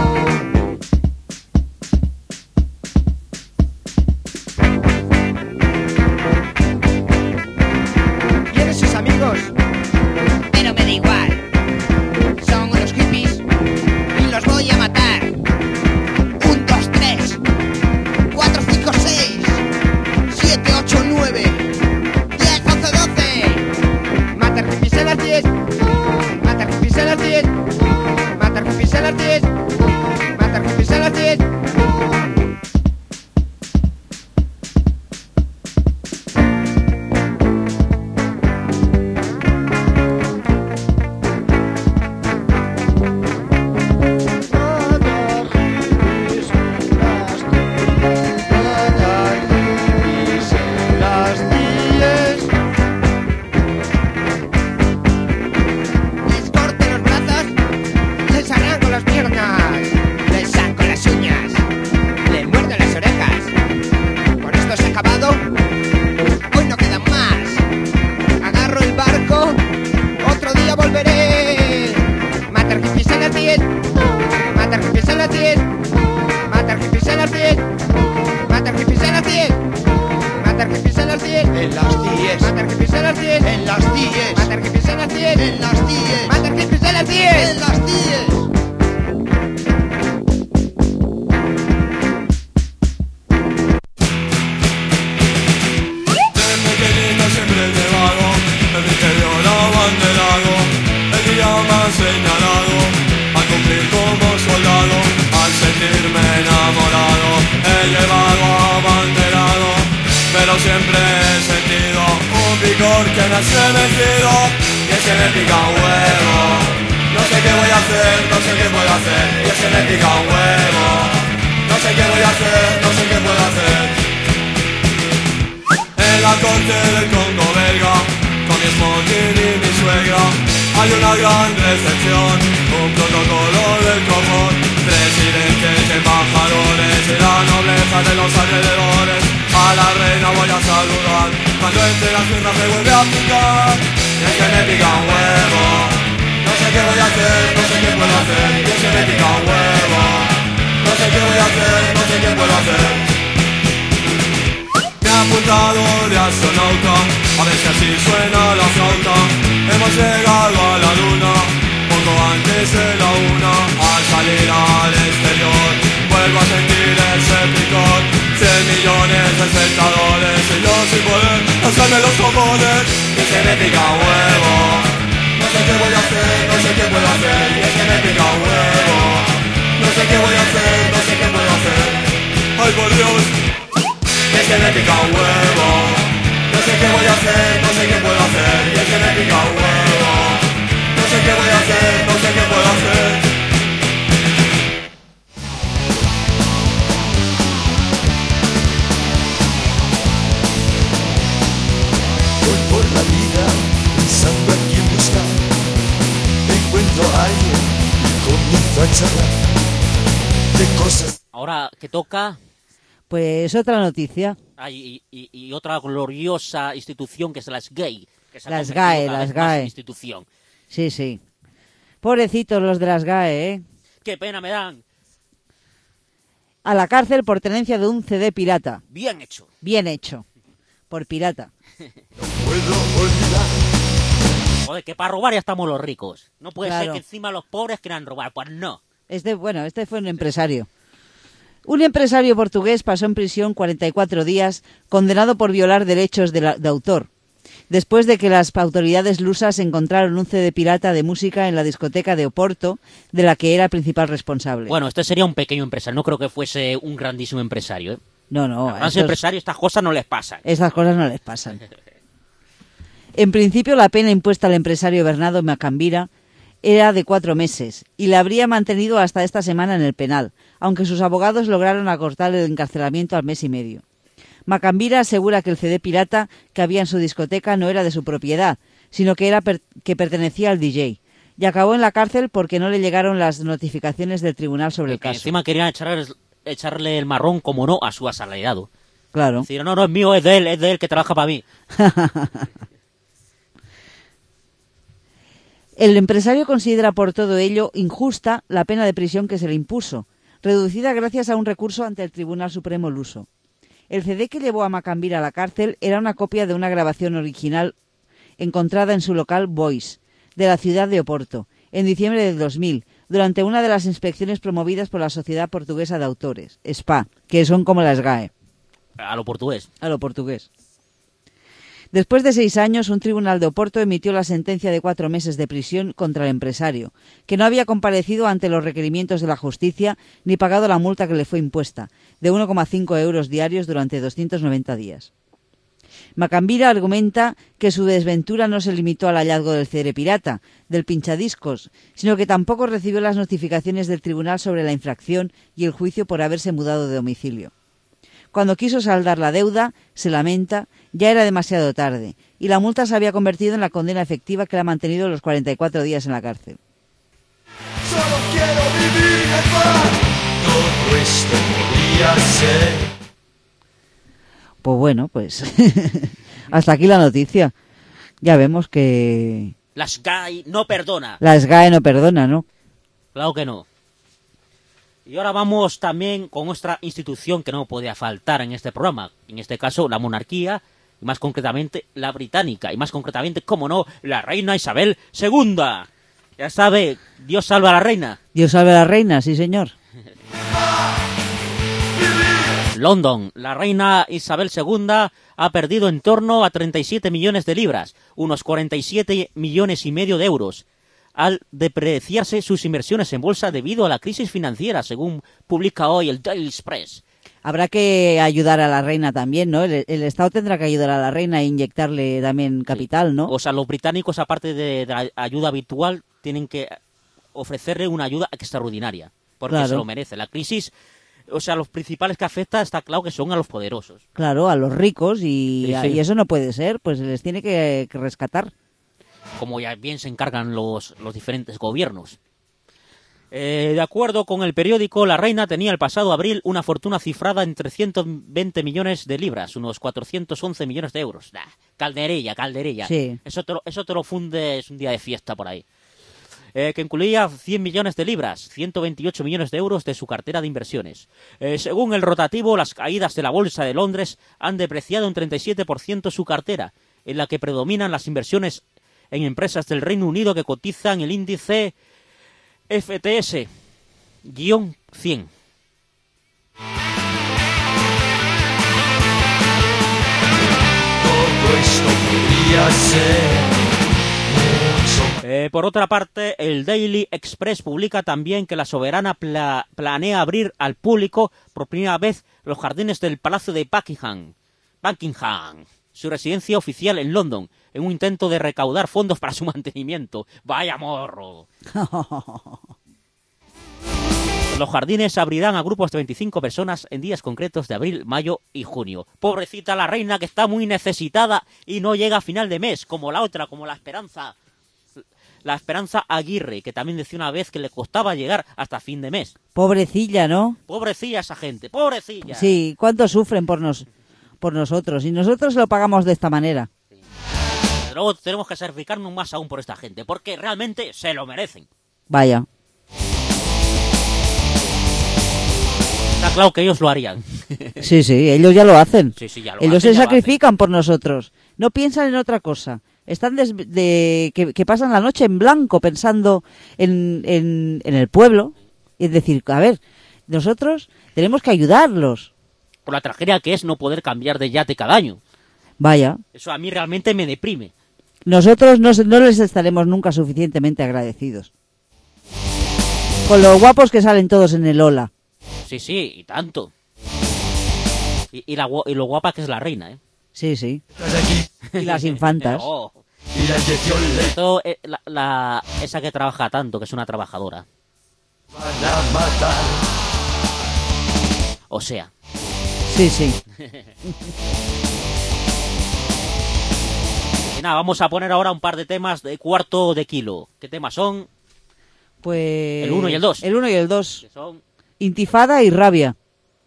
[SPEAKER 9] Vienen sus amigos, pero me da igual. Son unos hippies y los voy a matar. 1, 2, 3, 4, 5, 6, 7, 8, 9, 10, 11, 12. Matar hippies en las 10, matar hippies en las 10, matar hippies en las 10, matar hippies en las 10. Les corto los brazos, les arranco las piernas, les saco las uñas, les muerdo las orejas. Con esto se ha acabado, hoy no quedan más. Agarro el barco, otro día volveré. Matar hippies en las 10, matar hippies en las 10, matar hippies en las 10, matar hippies en las 10. Matar hippies en las 10, en las 10, matar hippies en las 10, en las 10, matar hippies en las 10, en las 10, matar hippies en las 10, en las 10.
[SPEAKER 4] Desde pequeñito siempre he llevado el misterio lo abanderado. El día me ha señalado a cumplir como soldado. Al sentirme enamorado he llevado abanderado, pero siempre he sentido un picor que me ha estremecido. Y es que me pica un huevo. No sé qué voy a hacer, no sé qué puedo hacer y es que me pica un huevo. No sé qué voy a hacer, no sé qué puedo hacer. En la corte del Congo belga, con mi smoking y mi suegra, hay una gran recepción, un protocolo del copón, presidentes, embajadores y la nobleza de los alrededores. A la reina voy a saludar, cuando entre las piernas me vuelve a picar. Y es que me pica un huevo, no sé qué voy a hacer, no sé qué puedo hacer. Y es que me pica un huevo, no sé qué voy a hacer, no sé qué puedo hacer. Me ha apuntado de astronauta, a ver si así suena la flauta. Hemos llegado a la luna, poco antes de la 1. Al salir al exterior, vuelvo a sentir ese picor. 100 millones de espectadores y yo sin poder hacerme los cojones. Y es que me pica un huevo, no sé qué voy a hacer, no sé qué puedo hacer. Y es que me pica un huevo, no sé qué voy a hacer, no sé qué puedo hacer. Ay por Dios, y es que me pica un huevo, no sé qué voy a hacer, no sé qué puedo hacer. Y es que me pica un huevo, no sé qué voy a hacer, no sé qué puedo hacer.
[SPEAKER 10] Voy por la vida pensando a quién buscar. Encuentro a alguien y comienzo a charlar de cosas.
[SPEAKER 2] Ahora que toca...
[SPEAKER 3] Pues otra noticia.
[SPEAKER 2] Y otra gloriosa institución que es las GAE. Que se ha
[SPEAKER 3] Las
[SPEAKER 2] convertido
[SPEAKER 3] GAE,
[SPEAKER 2] cada
[SPEAKER 3] las
[SPEAKER 2] vez más en
[SPEAKER 3] GAE.
[SPEAKER 2] institución.
[SPEAKER 3] Sí, sí. Pobrecitos los de las GAE, ¿eh?
[SPEAKER 2] Qué pena me dan.
[SPEAKER 3] A la cárcel por tenencia de un CD pirata.
[SPEAKER 2] Bien hecho.
[SPEAKER 3] Bien hecho. Por pirata.
[SPEAKER 10] Puedo olvidar.
[SPEAKER 2] Joder, que para robar ya estamos los ricos. No puede ser
[SPEAKER 3] Claro.
[SPEAKER 2] que encima los pobres quieran robar. Pues no.
[SPEAKER 3] Este fue un empresario. Un empresario portugués pasó en prisión 44 días, condenado por violar derechos de autor, después de que las autoridades lusas encontraron un CD pirata de música en la discoteca de Oporto, de la que era el principal responsable.
[SPEAKER 2] Bueno, este sería un pequeño empresario. No creo que fuese un grandísimo empresario, ¿eh?
[SPEAKER 3] No,
[SPEAKER 2] A los
[SPEAKER 3] estos-
[SPEAKER 2] empresarios estas cosas no les pasan.
[SPEAKER 3] Esas cosas no les pasan. En principio, la pena impuesta al empresario Bernardo Macambira era de 4 meses y la habría mantenido hasta esta semana en el penal, aunque sus abogados lograron acortar el encarcelamiento al mes y medio. Macambira asegura que el CD pirata que había en su discoteca no era de su propiedad, sino que que pertenecía al DJ, y acabó en la cárcel porque no le llegaron las notificaciones del tribunal sobre el
[SPEAKER 2] Que
[SPEAKER 3] caso.
[SPEAKER 2] encima querían echarle el marrón, como no, a su asalariado.
[SPEAKER 3] Claro.
[SPEAKER 2] Decir, no, es mío, es de él que trabaja para mí.
[SPEAKER 3] El empresario considera por todo ello injusta la pena de prisión que se le impuso, reducida gracias a un recurso ante el Tribunal Supremo luso. El CD que llevó a Macambira a la cárcel era una copia de una grabación original encontrada en su local Voice, de la ciudad de Oporto, en diciembre de 2000, durante una de las inspecciones promovidas por la Sociedad Portuguesa de Autores, SPA, que son como las GAE,
[SPEAKER 2] A lo portugués.
[SPEAKER 3] a lo portugués. Después de 6 años, un tribunal de Oporto emitió la sentencia de 4 meses de prisión contra el empresario, que no había comparecido ante los requerimientos de la justicia ni pagado la multa que le fue impuesta, de 1,5 euros diarios durante 290 días. Macambira argumenta que su desventura no se limitó al hallazgo del CD pirata, del pinchadiscos, sino que tampoco recibió las notificaciones del tribunal sobre la infracción y el juicio por haberse mudado de domicilio. Cuando quiso saldar la deuda, se lamenta, ya era demasiado tarde, y la multa se había convertido en la condena efectiva que la ha mantenido los 44 días en la cárcel.
[SPEAKER 10] Solo quiero vivir en paz. Todo esto podría ser.
[SPEAKER 3] Pues bueno, pues hasta aquí la noticia. Ya vemos que
[SPEAKER 2] Las GAE no perdona.
[SPEAKER 3] las GAE no perdona, ¿no?
[SPEAKER 2] Claro que no. Y ahora vamos también con nuestra institución que no podía faltar en este programa. En este caso, la monarquía, y más concretamente la británica, y más concretamente, como no, la reina Isabel II. Ya sabe, Dios salva a la reina.
[SPEAKER 3] Dios salve a la reina, sí señor.
[SPEAKER 2] London, la reina Isabel II ha perdido en torno a 37 millones de libras, unos 47 millones y medio de euros, al depreciarse sus inversiones en bolsa debido a la crisis financiera, según publica hoy el Daily Express.
[SPEAKER 3] Habrá que ayudar a la reina también, ¿no? El Estado tendrá que ayudar a la reina e inyectarle también capital, ¿no?
[SPEAKER 2] O sea, los británicos, aparte de la ayuda habitual, tienen que ofrecerle una ayuda extraordinaria, porque
[SPEAKER 3] Claro.
[SPEAKER 2] se lo merece. La crisis, o sea, los principales que afecta está claro que son a los poderosos.
[SPEAKER 3] Claro, a los ricos
[SPEAKER 2] Sí, sí.
[SPEAKER 3] y eso no puede ser, pues se les tiene que rescatar.
[SPEAKER 2] Como ya bien se encargan los diferentes gobiernos. De acuerdo con el periódico, la reina tenía el pasado abril una fortuna cifrada en 320 millones de libras, unos 411 millones de euros. Calderilla.
[SPEAKER 3] Sí.
[SPEAKER 2] Eso te lo fundes un día de fiesta por ahí. Que incluía 100 millones de libras, 128 millones de euros de su cartera de inversiones. Según el rotativo, las caídas de la Bolsa de Londres han depreciado un 37% su cartera, en la que predominan las inversiones en empresas del Reino Unido que cotizan el índice FTS-100.
[SPEAKER 10] Todo esto podría ser mucho.
[SPEAKER 2] Por otra parte, el Daily Express publica también que la soberana planea abrir al público por primera vez los jardines del Palacio de Buckingham, su residencia oficial en London, en un intento de recaudar fondos para su mantenimiento. ¡Vaya morro! Los jardines abrirán a grupos de 25 personas en días concretos de abril, mayo y junio. Pobrecita la reina, que está muy necesitada y no llega a final de mes, como la otra, como la Esperanza Aguirre, que también decía una vez que le costaba llegar hasta fin de mes.
[SPEAKER 3] Pobrecilla, ¿no?
[SPEAKER 2] Pobrecilla esa gente, pobrecilla.
[SPEAKER 3] Sí, cuánto sufren por nosotros y nosotros lo pagamos de esta manera.
[SPEAKER 2] Desde luego tenemos que sacrificarnos más aún por esta gente, porque realmente se lo merecen.
[SPEAKER 3] Vaya.
[SPEAKER 2] Está claro que ellos lo harían.
[SPEAKER 3] Sí, ellos ya lo hacen.
[SPEAKER 2] Sí, ya lo
[SPEAKER 3] ellos
[SPEAKER 2] hacen,
[SPEAKER 3] se
[SPEAKER 2] ya lo
[SPEAKER 3] sacrifican por nosotros. No piensan en otra cosa. Están que pasan la noche en blanco pensando en el pueblo. Es decir, a ver, nosotros tenemos que ayudarlos.
[SPEAKER 2] Por la tragedia que es no poder cambiar de yate cada año.
[SPEAKER 3] Vaya.
[SPEAKER 2] Eso a mí realmente me deprime.
[SPEAKER 3] Nosotros no les estaremos nunca suficientemente agradecidos. Con lo guapos que salen todos en el Ola.
[SPEAKER 2] Sí, y tanto. Y lo guapa que es la reina, ¿eh?
[SPEAKER 3] Sí. Y las infantas.
[SPEAKER 2] Oh.
[SPEAKER 10] Y la inyección le
[SPEAKER 2] Todo, esa que trabaja tanto, que es una trabajadora.
[SPEAKER 10] van a matar.
[SPEAKER 2] O sea.
[SPEAKER 3] Sí.
[SPEAKER 2] Y nada, vamos a poner ahora un par de temas de cuarto de kilo. ¿Qué temas son?
[SPEAKER 3] Pues...
[SPEAKER 2] El 1 y el 2.
[SPEAKER 3] El 1 y el 2.
[SPEAKER 2] Que son...
[SPEAKER 3] Intifada y rabia.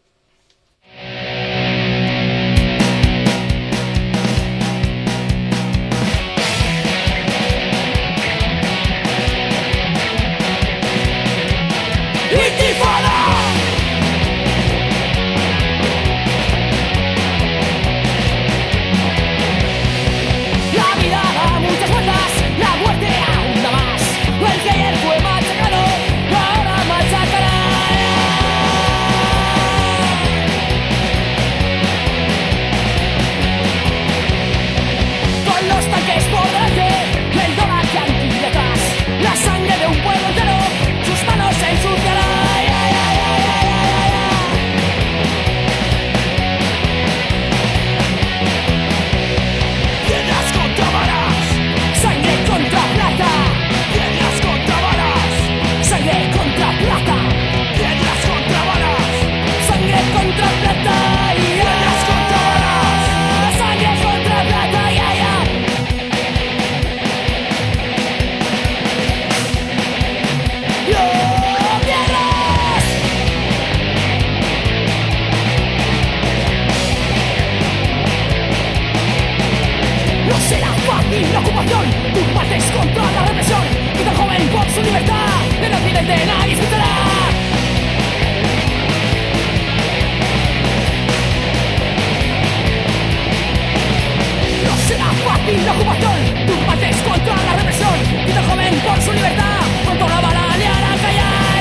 [SPEAKER 5] La vida da muchas vueltas, la muerte aún da más. El que ayer fue machacado, ahora machacará. Con los tanques por delante, el dólar yankee detrás, la sangre de un pueblo entero, sus manos se ensuciarán.
[SPEAKER 10] Piedras contra balas.
[SPEAKER 5] Sangre contra plata,
[SPEAKER 10] Piedras contra balas.
[SPEAKER 5] sangre contra plata,
[SPEAKER 10] Piedras contra balas.
[SPEAKER 5] sangre contra plata,
[SPEAKER 10] Piedras contra balas.
[SPEAKER 5] sangre contra plata, ¡Lo pierdes! No será fácil la ocupación, tú partes contra la represión, y tan joven por su libertad, en Occidente nadie escuchará. No será fácil la ocupación, tú partes contra la represión, y tan joven por su libertad, pronto la bala le hará callar.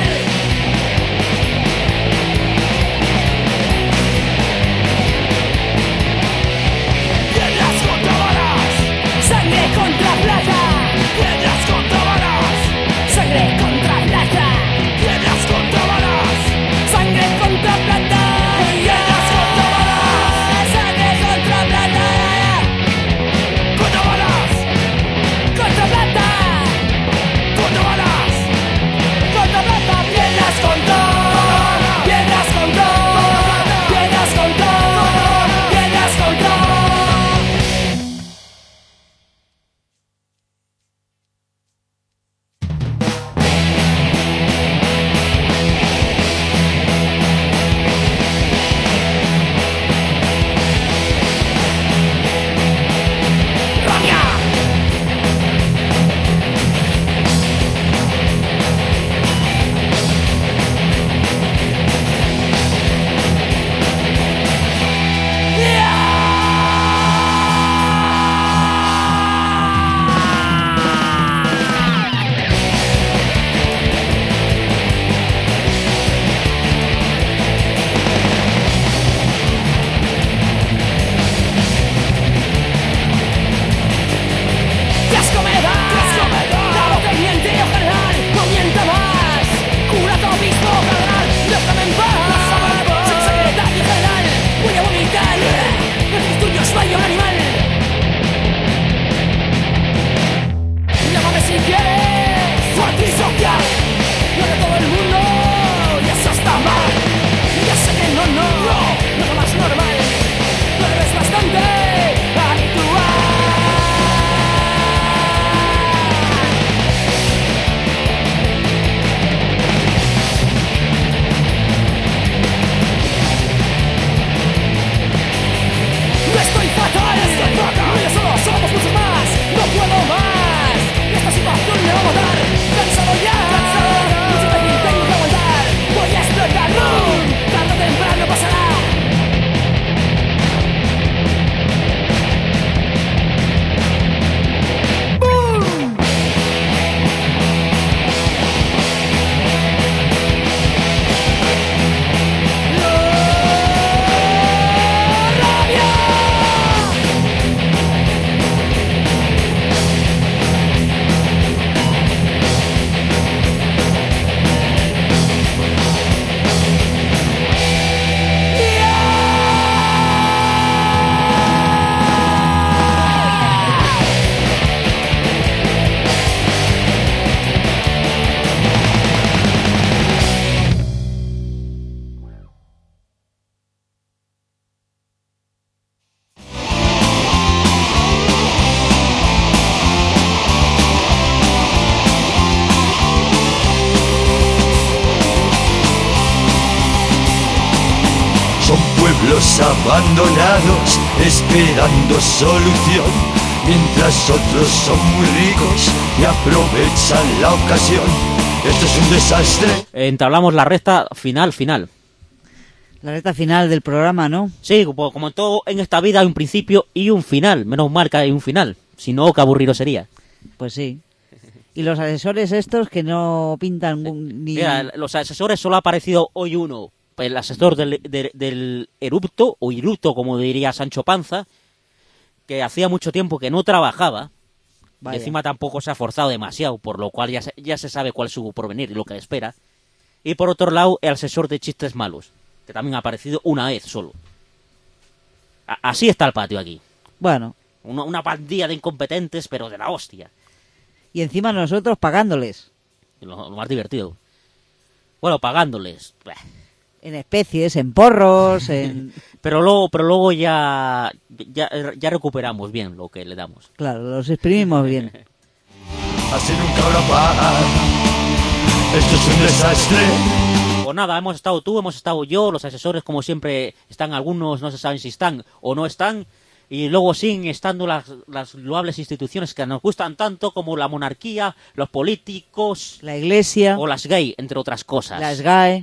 [SPEAKER 10] Piedras contra balas.
[SPEAKER 5] Sangre contra plata,
[SPEAKER 10] Piedras contra balas.
[SPEAKER 5] sangre contra plata,
[SPEAKER 10] Piedras pueblos abandonados esperando solución, mientras otros son muy ricos y aprovechan la ocasión. Esto es un desastre.
[SPEAKER 2] Entablamos la recta final.
[SPEAKER 3] La recta final del programa, ¿no?
[SPEAKER 2] Sí, como en todo en esta vida hay un principio y un final. Menos mal que hay un final. Si no, qué aburrido sería.
[SPEAKER 3] Pues sí. Y los asesores estos que no pintan ni...
[SPEAKER 2] Mira, los asesores solo ha aparecido hoy uno. El asesor del erupto, o irupto, como diría Sancho Panza, que hacía mucho tiempo que no trabajaba.
[SPEAKER 3] Vaya.
[SPEAKER 2] Y encima tampoco se ha forzado demasiado, por lo cual ya se sabe cuál es su porvenir y lo que espera. Y por otro lado, el asesor de chistes malos, que también ha aparecido una vez solo. Así está el patio aquí.
[SPEAKER 3] Bueno.
[SPEAKER 2] Una pandilla de incompetentes, pero de la hostia.
[SPEAKER 3] Y encima nosotros pagándoles.
[SPEAKER 2] Lo más divertido. Bueno, pagándoles.
[SPEAKER 3] En especies, en porros, en...
[SPEAKER 2] Pero luego ya recuperamos bien lo que le damos.
[SPEAKER 3] Claro, los exprimimos bien.
[SPEAKER 10] Así nunca habrá paz. Esto es un desastre.
[SPEAKER 2] Pues nada, hemos estado tú, hemos estado yo, los asesores como siempre están, algunos no se saben si están o no están, y luego siguen estando las loables instituciones que nos gustan tanto, como la monarquía, los políticos,
[SPEAKER 3] la iglesia
[SPEAKER 2] o las gay, entre otras cosas.
[SPEAKER 3] Las GAE.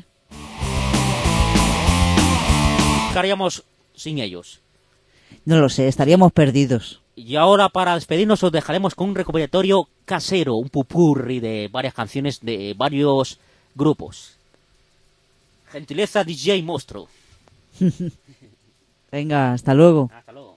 [SPEAKER 2] ¿Qué haríamos sin ellos?
[SPEAKER 3] No lo sé, estaríamos perdidos.
[SPEAKER 2] Y ahora, para despedirnos, os dejaremos con un recopilatorio casero, un pupurri de varias canciones de varios grupos. Gentileza DJ Monstruo.
[SPEAKER 3] Venga, hasta luego.
[SPEAKER 2] Hasta luego.